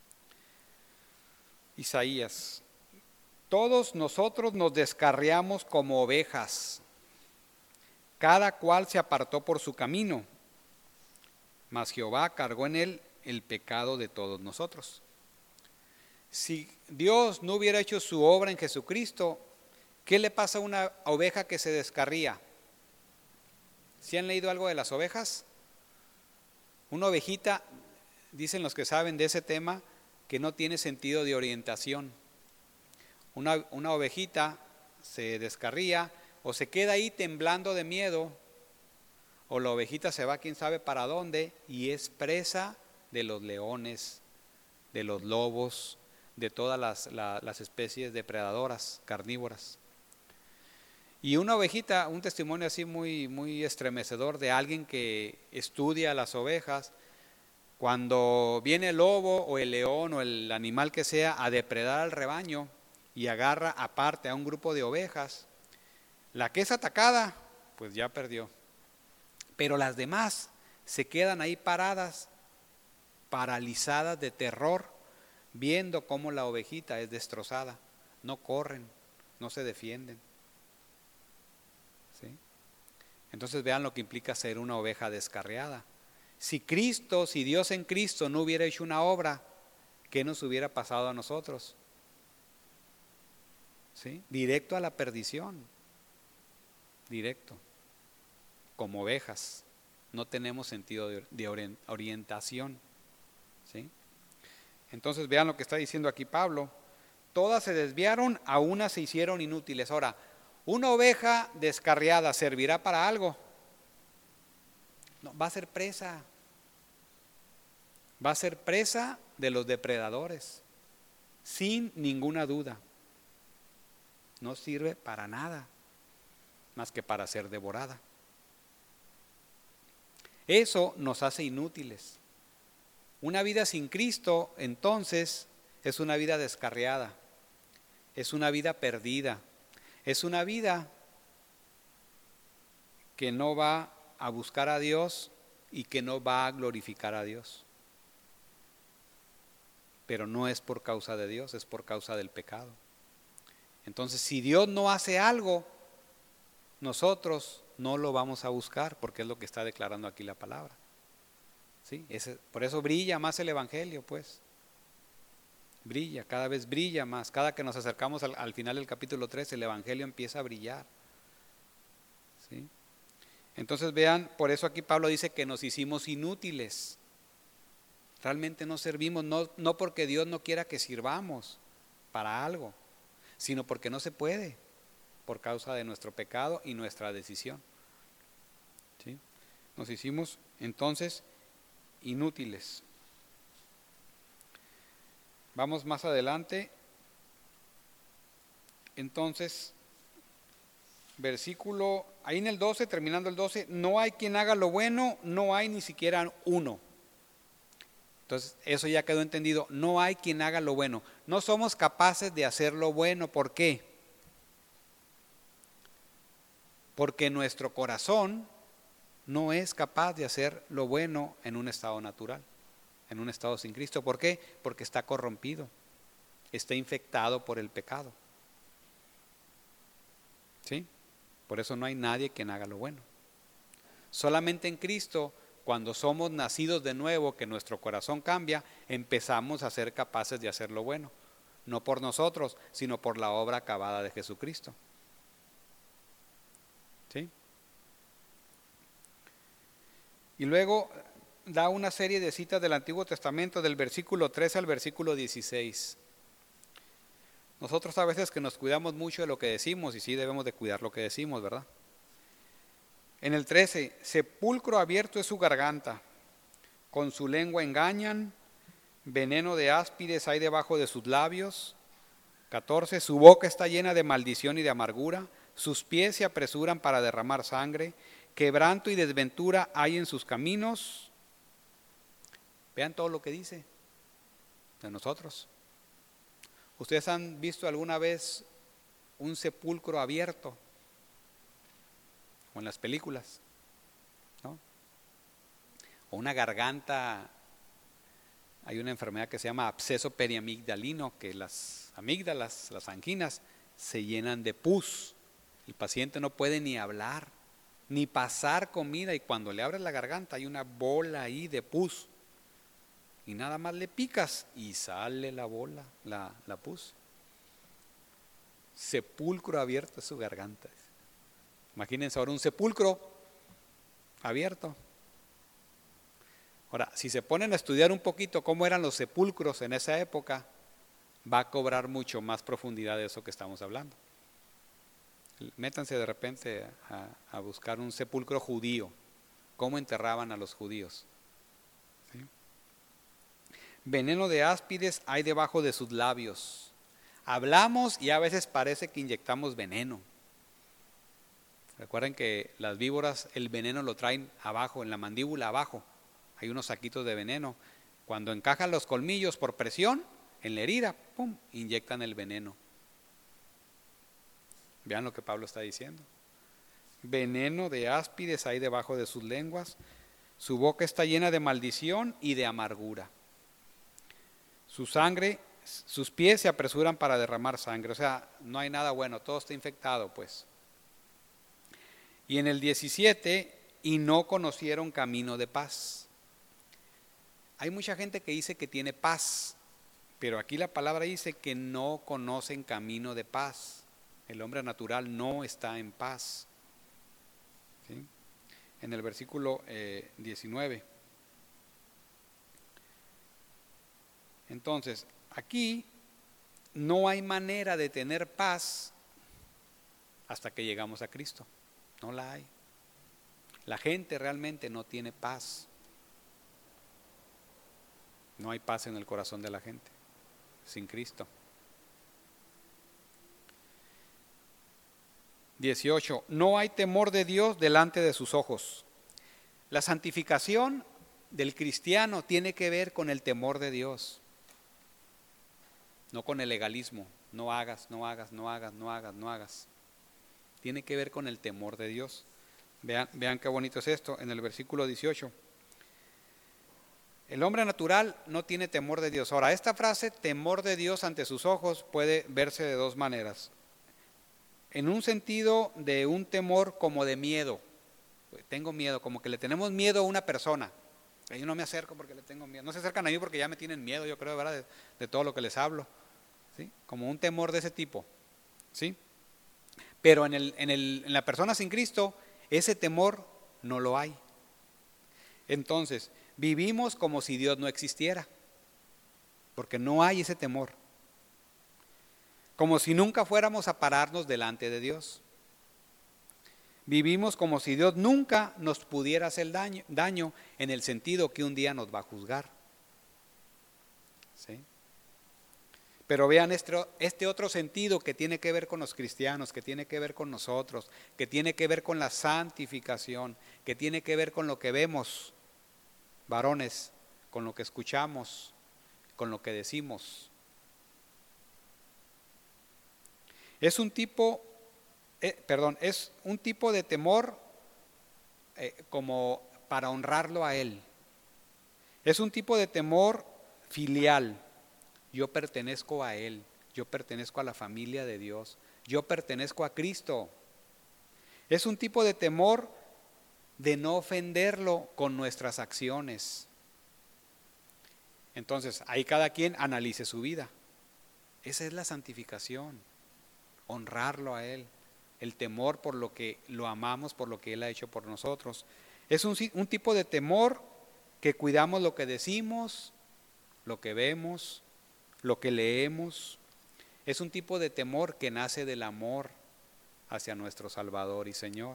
Isaías. Todos nosotros nos descarriamos como ovejas, cada cual se apartó por su camino, mas Jehová cargó en él el pecado de todos nosotros. Si Dios no hubiera hecho su obra en Jesucristo, ¿qué le pasa a una oveja que se descarría? ¿Sí han leído algo de las ovejas? Una ovejita, dicen los que saben de ese tema, que no tiene sentido de orientación. Una ovejita se descarría o se queda ahí temblando de miedo, o la ovejita se va quién sabe para dónde y es presa de los leones, de los lobos, de todas las especies depredadoras, carnívoras. Y una ovejita, un testimonio así muy estremecedor de alguien que estudia las ovejas, cuando viene el lobo o el león o el animal que sea a depredar al rebaño y agarra aparte a un grupo de ovejas, la que es atacada, pues ya perdió. Pero las demás se quedan ahí paradas, paralizadas de terror, viendo cómo la ovejita es destrozada. No corren, no se defienden. ¿Sí? Entonces vean lo que implica ser una oveja descarriada. Si Dios en Cristo no hubiera hecho una obra, ¿qué nos hubiera pasado a nosotros? ¿Sí? Directo a la perdición. Directo. Como ovejas. No tenemos sentido de orientación. ¿Sí? Entonces vean lo que está diciendo aquí Pablo. Todas se desviaron, a una se hicieron inútiles. Ahora, ¿una oveja descarriada servirá para algo? No, va a ser presa. Va a ser presa de los depredadores, sin ninguna duda. No sirve para nada, más que para ser devorada. Eso nos hace inútiles. Una vida sin Cristo, entonces, es una vida descarriada, es una vida perdida, es una vida que no va a buscar a Dios y que no va a glorificar a Dios. Pero no es por causa de Dios, es por causa del pecado. Entonces, si Dios no hace algo, nosotros no lo vamos a buscar, porque es lo que está declarando aquí la palabra. ¿Sí? Por eso brilla más el evangelio, pues. Brilla, cada vez brilla más. Cada que nos acercamos al final del capítulo 3, el evangelio empieza a brillar. ¿Sí? Entonces vean, por eso aquí Pablo dice que nos hicimos inútiles. Realmente no servimos, no porque Dios no quiera que sirvamos para algo, sino porque no se puede, por causa de nuestro pecado y nuestra decisión. ¿Sí? Nos hicimos entonces inútiles. Vamos más adelante. Entonces, versículo, ahí en el 12, terminando el 12, no hay quien haga lo bueno, no hay ni siquiera uno. Entonces, eso ya quedó entendido, no hay quien haga lo bueno. No somos capaces de hacer lo bueno, ¿por qué? Porque nuestro corazón no es capaz de hacer lo bueno en un estado natural, en un estado sin Cristo. ¿Por qué? Porque está corrompido, está infectado por el pecado. ¿Sí? Por eso no hay nadie quien haga lo bueno. Solamente en Cristo, cuando somos nacidos de nuevo, que nuestro corazón cambia, empezamos a ser capaces de hacer lo bueno. No por nosotros, sino por la obra acabada de Jesucristo. ¿Sí? Y luego da una serie de citas del Antiguo Testamento, del versículo 13 al versículo 16. Nosotros a veces que nos cuidamos mucho de lo que decimos, y sí debemos de cuidar lo que decimos, ¿verdad? En el 13, sepulcro abierto es su garganta, con su lengua engañan, veneno de áspides hay debajo de sus labios. 14, su boca está llena de maldición y de amargura, sus pies se apresuran para derramar sangre, quebranto y desventura hay en sus caminos. Vean todo lo que dice de nosotros. ¿Ustedes han visto alguna vez un sepulcro abierto? O en las películas, ¿no? O una garganta, hay una enfermedad que se llama absceso periamigdalino, que las amígdalas, las anginas, se llenan de pus. El paciente no puede ni hablar, ni pasar comida, y cuando le abres la garganta hay una bola ahí de pus. Y nada más le picas y sale la bola, la pus. Sepulcro abierto es su garganta. Imagínense ahora un sepulcro abierto. Ahora, si se ponen a estudiar un poquito cómo eran los sepulcros en esa época, va a cobrar mucho más profundidad de eso que estamos hablando. Métanse de repente a buscar un sepulcro judío, cómo enterraban a los judíos. ¿Sí? Veneno de áspides hay debajo de sus labios. Hablamos y a veces parece que inyectamos veneno. Recuerden que las víboras el veneno lo traen abajo, en la mandíbula abajo. Hay unos saquitos de veneno. Cuando encajan los colmillos por presión en la herida, ¡pum!, inyectan el veneno. Vean lo que Pablo está diciendo. Veneno de áspides hay debajo de sus lenguas. Su boca está llena de maldición y de amargura. Su sangre, sus pies se apresuran para derramar sangre. O sea, no hay nada bueno, todo está infectado, pues. Y en el 17, y no conocieron camino de paz. Hay mucha gente que dice que tiene paz, pero aquí la palabra dice que no conocen camino de paz. El hombre natural no está en paz. ¿Sí? En el versículo 19. Entonces, aquí no hay manera de tener paz hasta que llegamos a Cristo. No la hay. La gente realmente no tiene paz. No hay paz en el corazón de la gente sin Cristo. 18. No hay temor de Dios delante de sus ojos. La santificación del cristiano tiene que ver con el temor de Dios, no con el legalismo. No hagas, no hagas, no hagas, no hagas, no hagas. Tiene que ver con el temor de Dios. Vean qué bonito es esto en el versículo 18. El hombre natural no tiene temor de Dios. Ahora, esta frase, temor de Dios ante sus ojos, puede verse de dos maneras. En un sentido de un temor como de miedo. Tengo miedo, como que le tenemos miedo a una persona. Yo no me acerco porque le tengo miedo. No se acercan a mí porque ya me tienen miedo, yo creo, ¿verdad? De todo lo que les hablo. ¿Sí? Como un temor de ese tipo. ¿Sí? Pero en la persona sin Cristo, ese temor no lo hay. Entonces, vivimos como si Dios no existiera, porque no hay ese temor. Como si nunca fuéramos a pararnos delante de Dios. Vivimos como si Dios nunca nos pudiera hacer daño en el sentido que un día nos va a juzgar. ¿Sí? Pero vean este otro sentido que tiene que ver con los cristianos, que tiene que ver con nosotros, que tiene que ver con la santificación, que tiene que ver con lo que vemos, varones, con lo que escuchamos, con lo que decimos. Es un tipo de temor como para honrarlo a Él. Es un tipo de temor filial. Yo pertenezco a Él, yo pertenezco a la familia de Dios, yo pertenezco a Cristo. Es un tipo de temor de no ofenderlo con nuestras acciones. Entonces, ahí cada quien analice su vida. Esa es la santificación, honrarlo a Él, el temor por lo que lo amamos, por lo que Él ha hecho por nosotros. Es un tipo de temor que cuidamos lo que decimos, lo que vemos, lo que leemos. Es un tipo de temor que nace del amor hacia nuestro Salvador y Señor.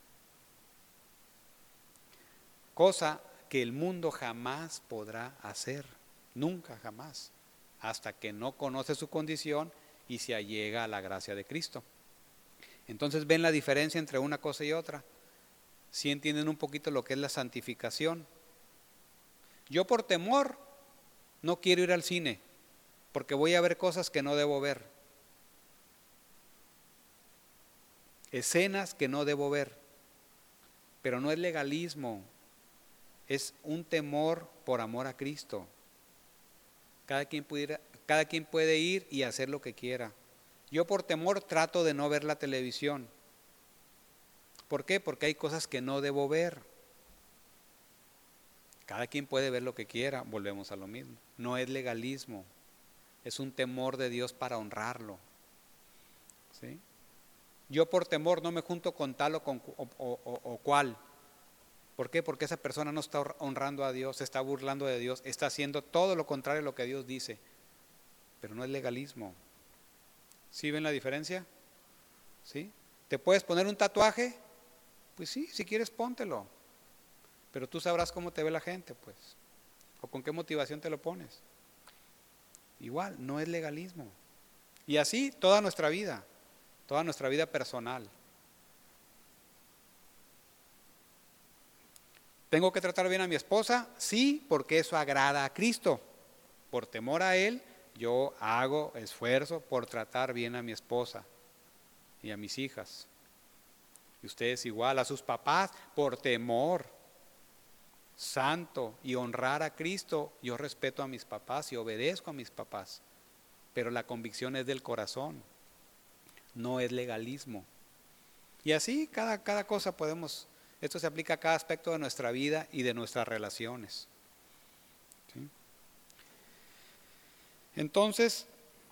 Cosa que el mundo jamás podrá hacer, nunca jamás, hasta que no conoce su condición y se allega a la gracia de Cristo. Entonces, ¿ven la diferencia entre una cosa y otra? ¿Sí entienden un poquito lo que es la santificación? Yo por temor no quiero ir al cine, porque voy a ver cosas que no debo ver, escenas que no debo ver, pero no es legalismo, es un temor por amor a Cristo. Cada quien puede ir y hacer lo que quiera. Yo por temor trato de no ver la televisión. ¿Por qué? Porque hay cosas que no debo ver. Cada quien puede ver lo que quiera, volvemos a lo mismo. No es legalismo, es un temor de Dios para honrarlo. ¿Sí? Yo por temor no me junto con tal o cual. ¿Por qué? Porque esa persona no está honrando a Dios, se está burlando de Dios, está haciendo todo lo contrario a lo que Dios dice. Pero no es legalismo. ¿Sí ven la diferencia? ¿Sí? ¿Te puedes poner un tatuaje? Pues sí, si quieres póntelo. Pero tú sabrás cómo te ve la gente, pues. O con qué motivación te lo pones. Igual, no es legalismo. Y así toda nuestra vida personal. ¿Tengo que tratar bien a mi esposa? Sí, porque eso agrada a Cristo. Por temor a Él, yo hago esfuerzo por tratar bien a mi esposa y a mis hijas. Y ustedes igual, a sus papás, por temor santo y honrar a Cristo, yo respeto a mis papás y obedezco a mis papás. Pero la convicción es del corazón, no es legalismo. Y así cada cosa podemos. Esto se aplica a cada aspecto de nuestra vida y de nuestras relaciones. ¿Sí? Entonces,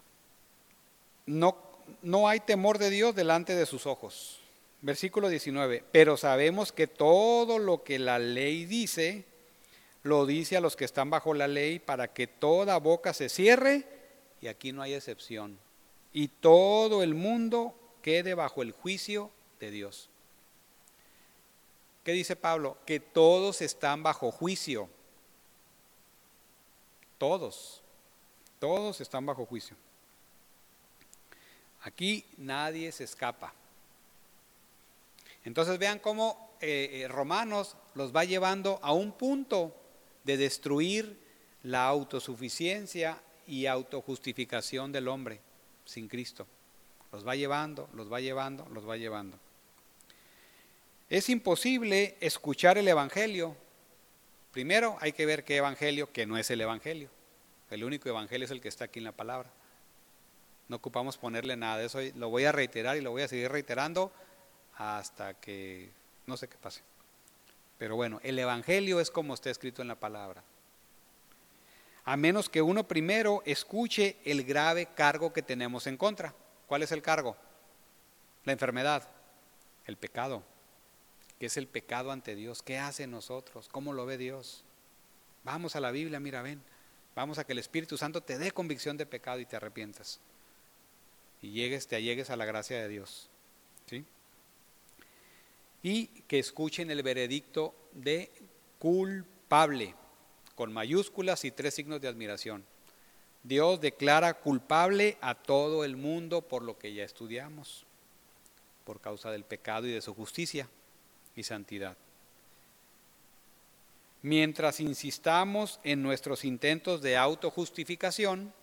no hay temor de Dios delante de sus ojos. Versículo 19. Pero sabemos que todo lo que la ley dice, lo dice a los que están bajo la ley, para que toda boca se cierre, y aquí no hay excepción, y todo el mundo quede bajo el juicio de Dios. ¿Qué dice Pablo? Que todos están bajo juicio. Todos están bajo juicio. Aquí nadie se escapa. Entonces vean cómo Romanos los va llevando a un punto de destruir la autosuficiencia y autojustificación del hombre sin Cristo. Los va llevando. Es imposible escuchar el Evangelio. Primero hay que ver qué Evangelio, que no es el Evangelio. El único Evangelio es el que está aquí en la palabra. No ocupamos ponerle nada de eso. Lo voy a reiterar y lo voy a seguir reiterando hasta que no sé qué pase. Pero bueno, el Evangelio es como está escrito en la palabra. A menos que uno primero escuche el grave cargo que tenemos en contra. ¿Cuál es el cargo? La enfermedad, el pecado. ¿Qué es el pecado ante Dios? ¿Qué hace en nosotros? ¿Cómo lo ve Dios? Vamos a la Biblia, mira, ven. Vamos a que el Espíritu Santo te dé convicción de pecado y te arrepientas. Y te allegues a la gracia de Dios. ¿Sí? Y que escuchen el veredicto de culpable, con mayúsculas y 3 signos de admiración. Dios declara culpable a todo el mundo por lo que ya estudiamos, por causa del pecado y de su justicia y santidad. Mientras insistamos en nuestros intentos de autojustificación,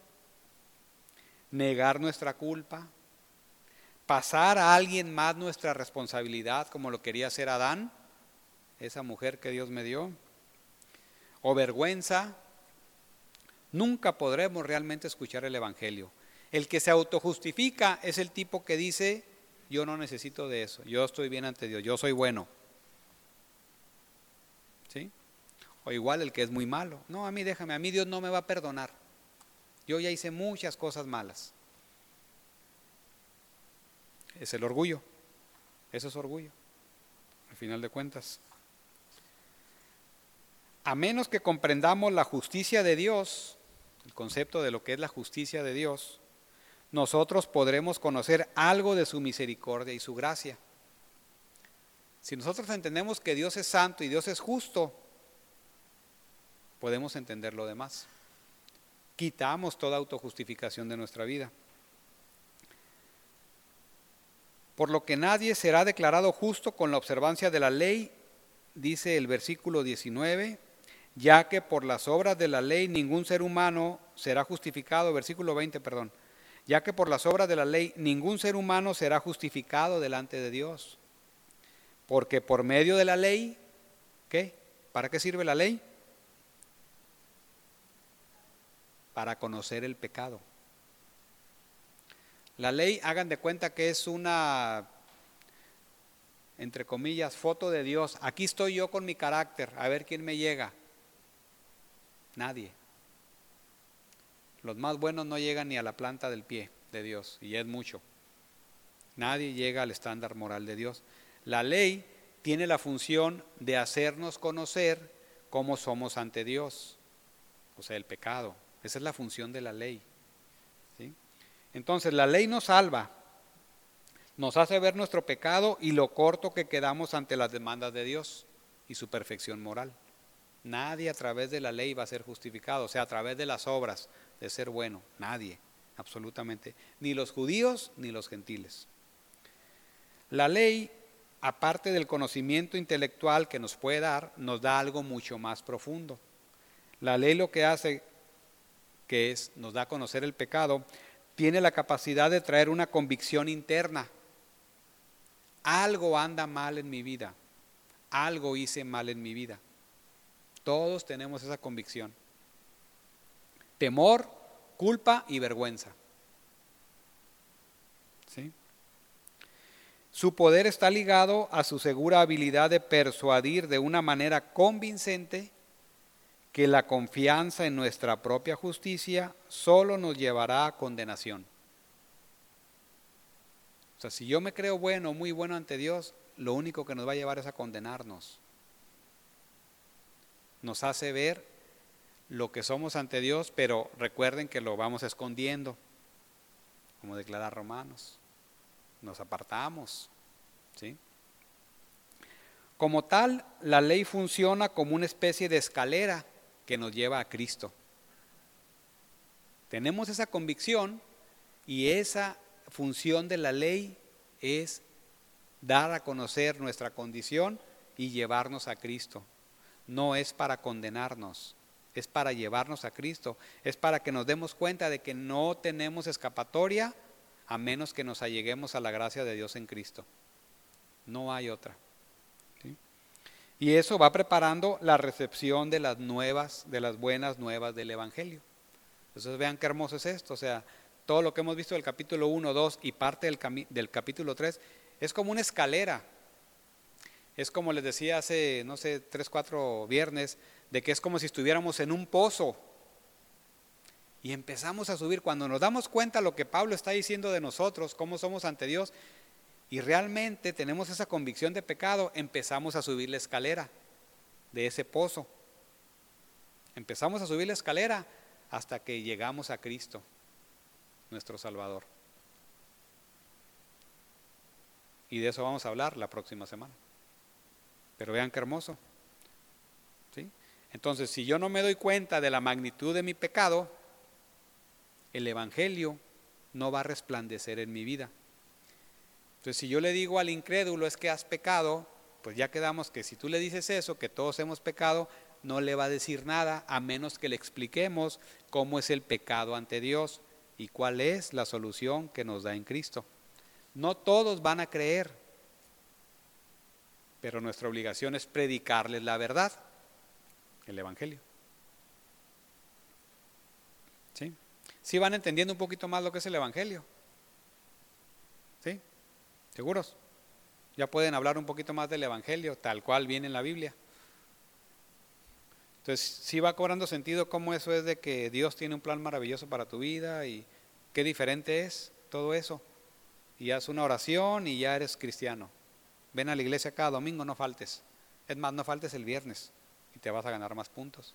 negar nuestra culpa, pasar a alguien más nuestra responsabilidad, como lo quería hacer Adán, esa mujer que Dios me dio, o vergüenza, nunca podremos realmente escuchar el Evangelio. El que se autojustifica es el tipo que dice, yo no necesito de eso, yo estoy bien ante Dios, yo soy bueno. ¿Sí? O igual el que es muy malo, no, a mí déjame, a mí Dios no me va a perdonar, yo ya hice muchas cosas malas. Es el orgullo, eso es orgullo, al final de cuentas. A menos que comprendamos la justicia de Dios, el concepto de lo que es la justicia de Dios, nosotros podremos conocer algo de su misericordia y su gracia. Si nosotros entendemos que Dios es santo y Dios es justo, podemos entender lo demás. Quitamos toda autojustificación de nuestra vida. Por lo que nadie será declarado justo con la observancia de la ley, dice el versículo 19, ya que por las obras de la ley ningún ser humano será justificado, versículo 20, perdón, ya que por las obras de la ley ningún ser humano será justificado delante de Dios. Porque por medio de la ley, ¿qué? ¿Para qué sirve la ley? Para conocer el pecado. La ley, hagan de cuenta que es una, entre comillas, foto de Dios. Aquí estoy yo con mi carácter, a ver quién me llega. Nadie. Los más buenos no llegan ni a la planta del pie de Dios, y es mucho. Nadie llega al estándar moral de Dios. La ley tiene la función de hacernos conocer cómo somos ante Dios, o sea, el pecado. Esa es la función de la ley. ¿Sí? Entonces, la ley nos salva, nos hace ver nuestro pecado y lo corto que quedamos ante las demandas de Dios y su perfección moral. Nadie a través de la ley va a ser justificado, o sea, a través de las obras de ser bueno, nadie, absolutamente, ni los judíos ni los gentiles. La ley, aparte del conocimiento intelectual que nos puede dar, nos da algo mucho más profundo. La ley lo que hace, que es, nos da a conocer el pecado, tiene la capacidad de traer una convicción interna. Algo anda mal en mi vida, algo hice mal en mi vida. Todos tenemos esa convicción. Temor, culpa y vergüenza. ¿Sí? Su poder está ligado a su segura habilidad de persuadir de una manera convincente que la confianza en nuestra propia justicia solo nos llevará a condenación. O sea, si yo me creo bueno, muy bueno ante Dios, lo único que nos va a llevar es a condenarnos. Nos hace ver lo que somos ante Dios, pero recuerden que lo vamos escondiendo, como declara Romanos. Nos apartamos, ¿sí? Como tal, la ley funciona como una especie de escalera que nos lleva a Cristo. Tenemos esa convicción y esa función de la ley es dar a conocer nuestra condición y llevarnos a Cristo. No es para condenarnos, es para llevarnos a Cristo, es para que nos demos cuenta de que no tenemos escapatoria a menos que nos alleguemos a la gracia de Dios en Cristo. No hay otra. ¿Sí? Y eso va preparando la recepción de las nuevas, de las buenas nuevas del Evangelio. Entonces vean qué hermoso es esto, o sea, todo lo que hemos visto del capítulo 1, 2 y parte del capítulo 3 es como una escalera. Es como les decía hace, no sé, 3, 4 viernes, de que es como si estuviéramos en un pozo y empezamos a subir. Cuando nos damos cuenta lo que Pablo está diciendo de nosotros, cómo somos ante Dios, y realmente tenemos esa convicción de pecado, empezamos a subir la escalera de ese pozo. Empezamos a subir la escalera hasta que llegamos a Cristo, nuestro Salvador. Y de eso vamos a hablar la próxima semana. Pero vean qué hermoso. ¿Sí? Entonces, si yo no me doy cuenta de la magnitud de mi pecado, el Evangelio no va a resplandecer en mi vida. Entonces, si yo le digo al incrédulo es que has pecado, pues ya quedamos que si tú le dices eso, que todos hemos pecado, no le va a decir nada, a menos que le expliquemos cómo es el pecado ante Dios y cuál es la solución que nos da en Cristo. No todos van a creer, pero nuestra obligación es predicarles la verdad, el Evangelio. ¿Sí? ¿Sí van entendiendo un poquito más lo que es el Evangelio? ¿Sí? ¿Seguros? Ya pueden hablar un poquito más del Evangelio, tal cual viene en la Biblia. Entonces, sí va cobrando sentido cómo eso es de que Dios tiene un plan maravilloso para tu vida y qué diferente es todo eso. Y haz una oración y ya eres cristiano. Ven a la iglesia cada domingo, no faltes. Es más, no faltes el viernes y te vas a ganar más puntos.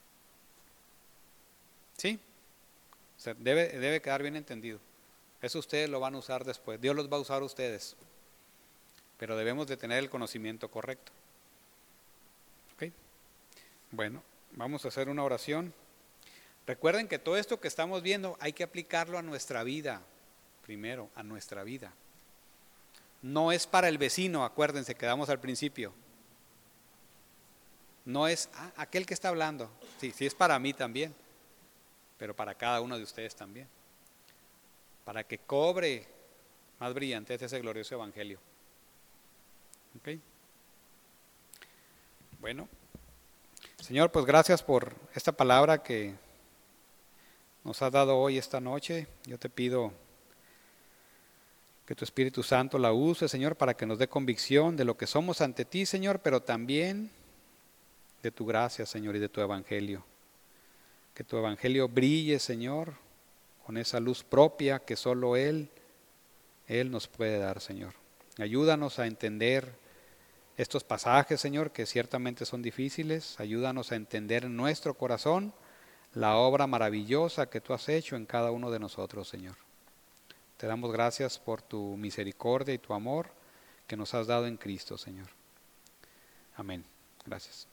¿Sí? O sea, debe quedar bien entendido. Eso ustedes lo van a usar después. Dios los va a usar a ustedes. Pero debemos de tener el conocimiento correcto. ¿Ok? Bueno, vamos a hacer una oración. Recuerden que todo esto que estamos viendo hay que aplicarlo a nuestra vida. Primero, a nuestra vida. No es para el vecino, acuérdense, quedamos al principio. No es aquel que está hablando. Sí, sí es para mí también, pero para cada uno de ustedes también. Para que cobre más brillantez ese glorioso evangelio. ¿Ok? Bueno, Señor, pues gracias por esta palabra que nos has dado hoy, esta noche. Yo te pido que tu Espíritu Santo la use, Señor, para que nos dé convicción de lo que somos ante ti, Señor, pero también de tu gracia, Señor, y de tu evangelio. Que tu evangelio brille, Señor, con esa luz propia que solo Él nos puede dar, Señor. Ayúdanos a entender estos pasajes, Señor, que ciertamente son difíciles. Ayúdanos a entender en nuestro corazón la obra maravillosa que tú has hecho en cada uno de nosotros, Señor. Te damos gracias por tu misericordia y tu amor que nos has dado en Cristo, Señor. Amén. Gracias.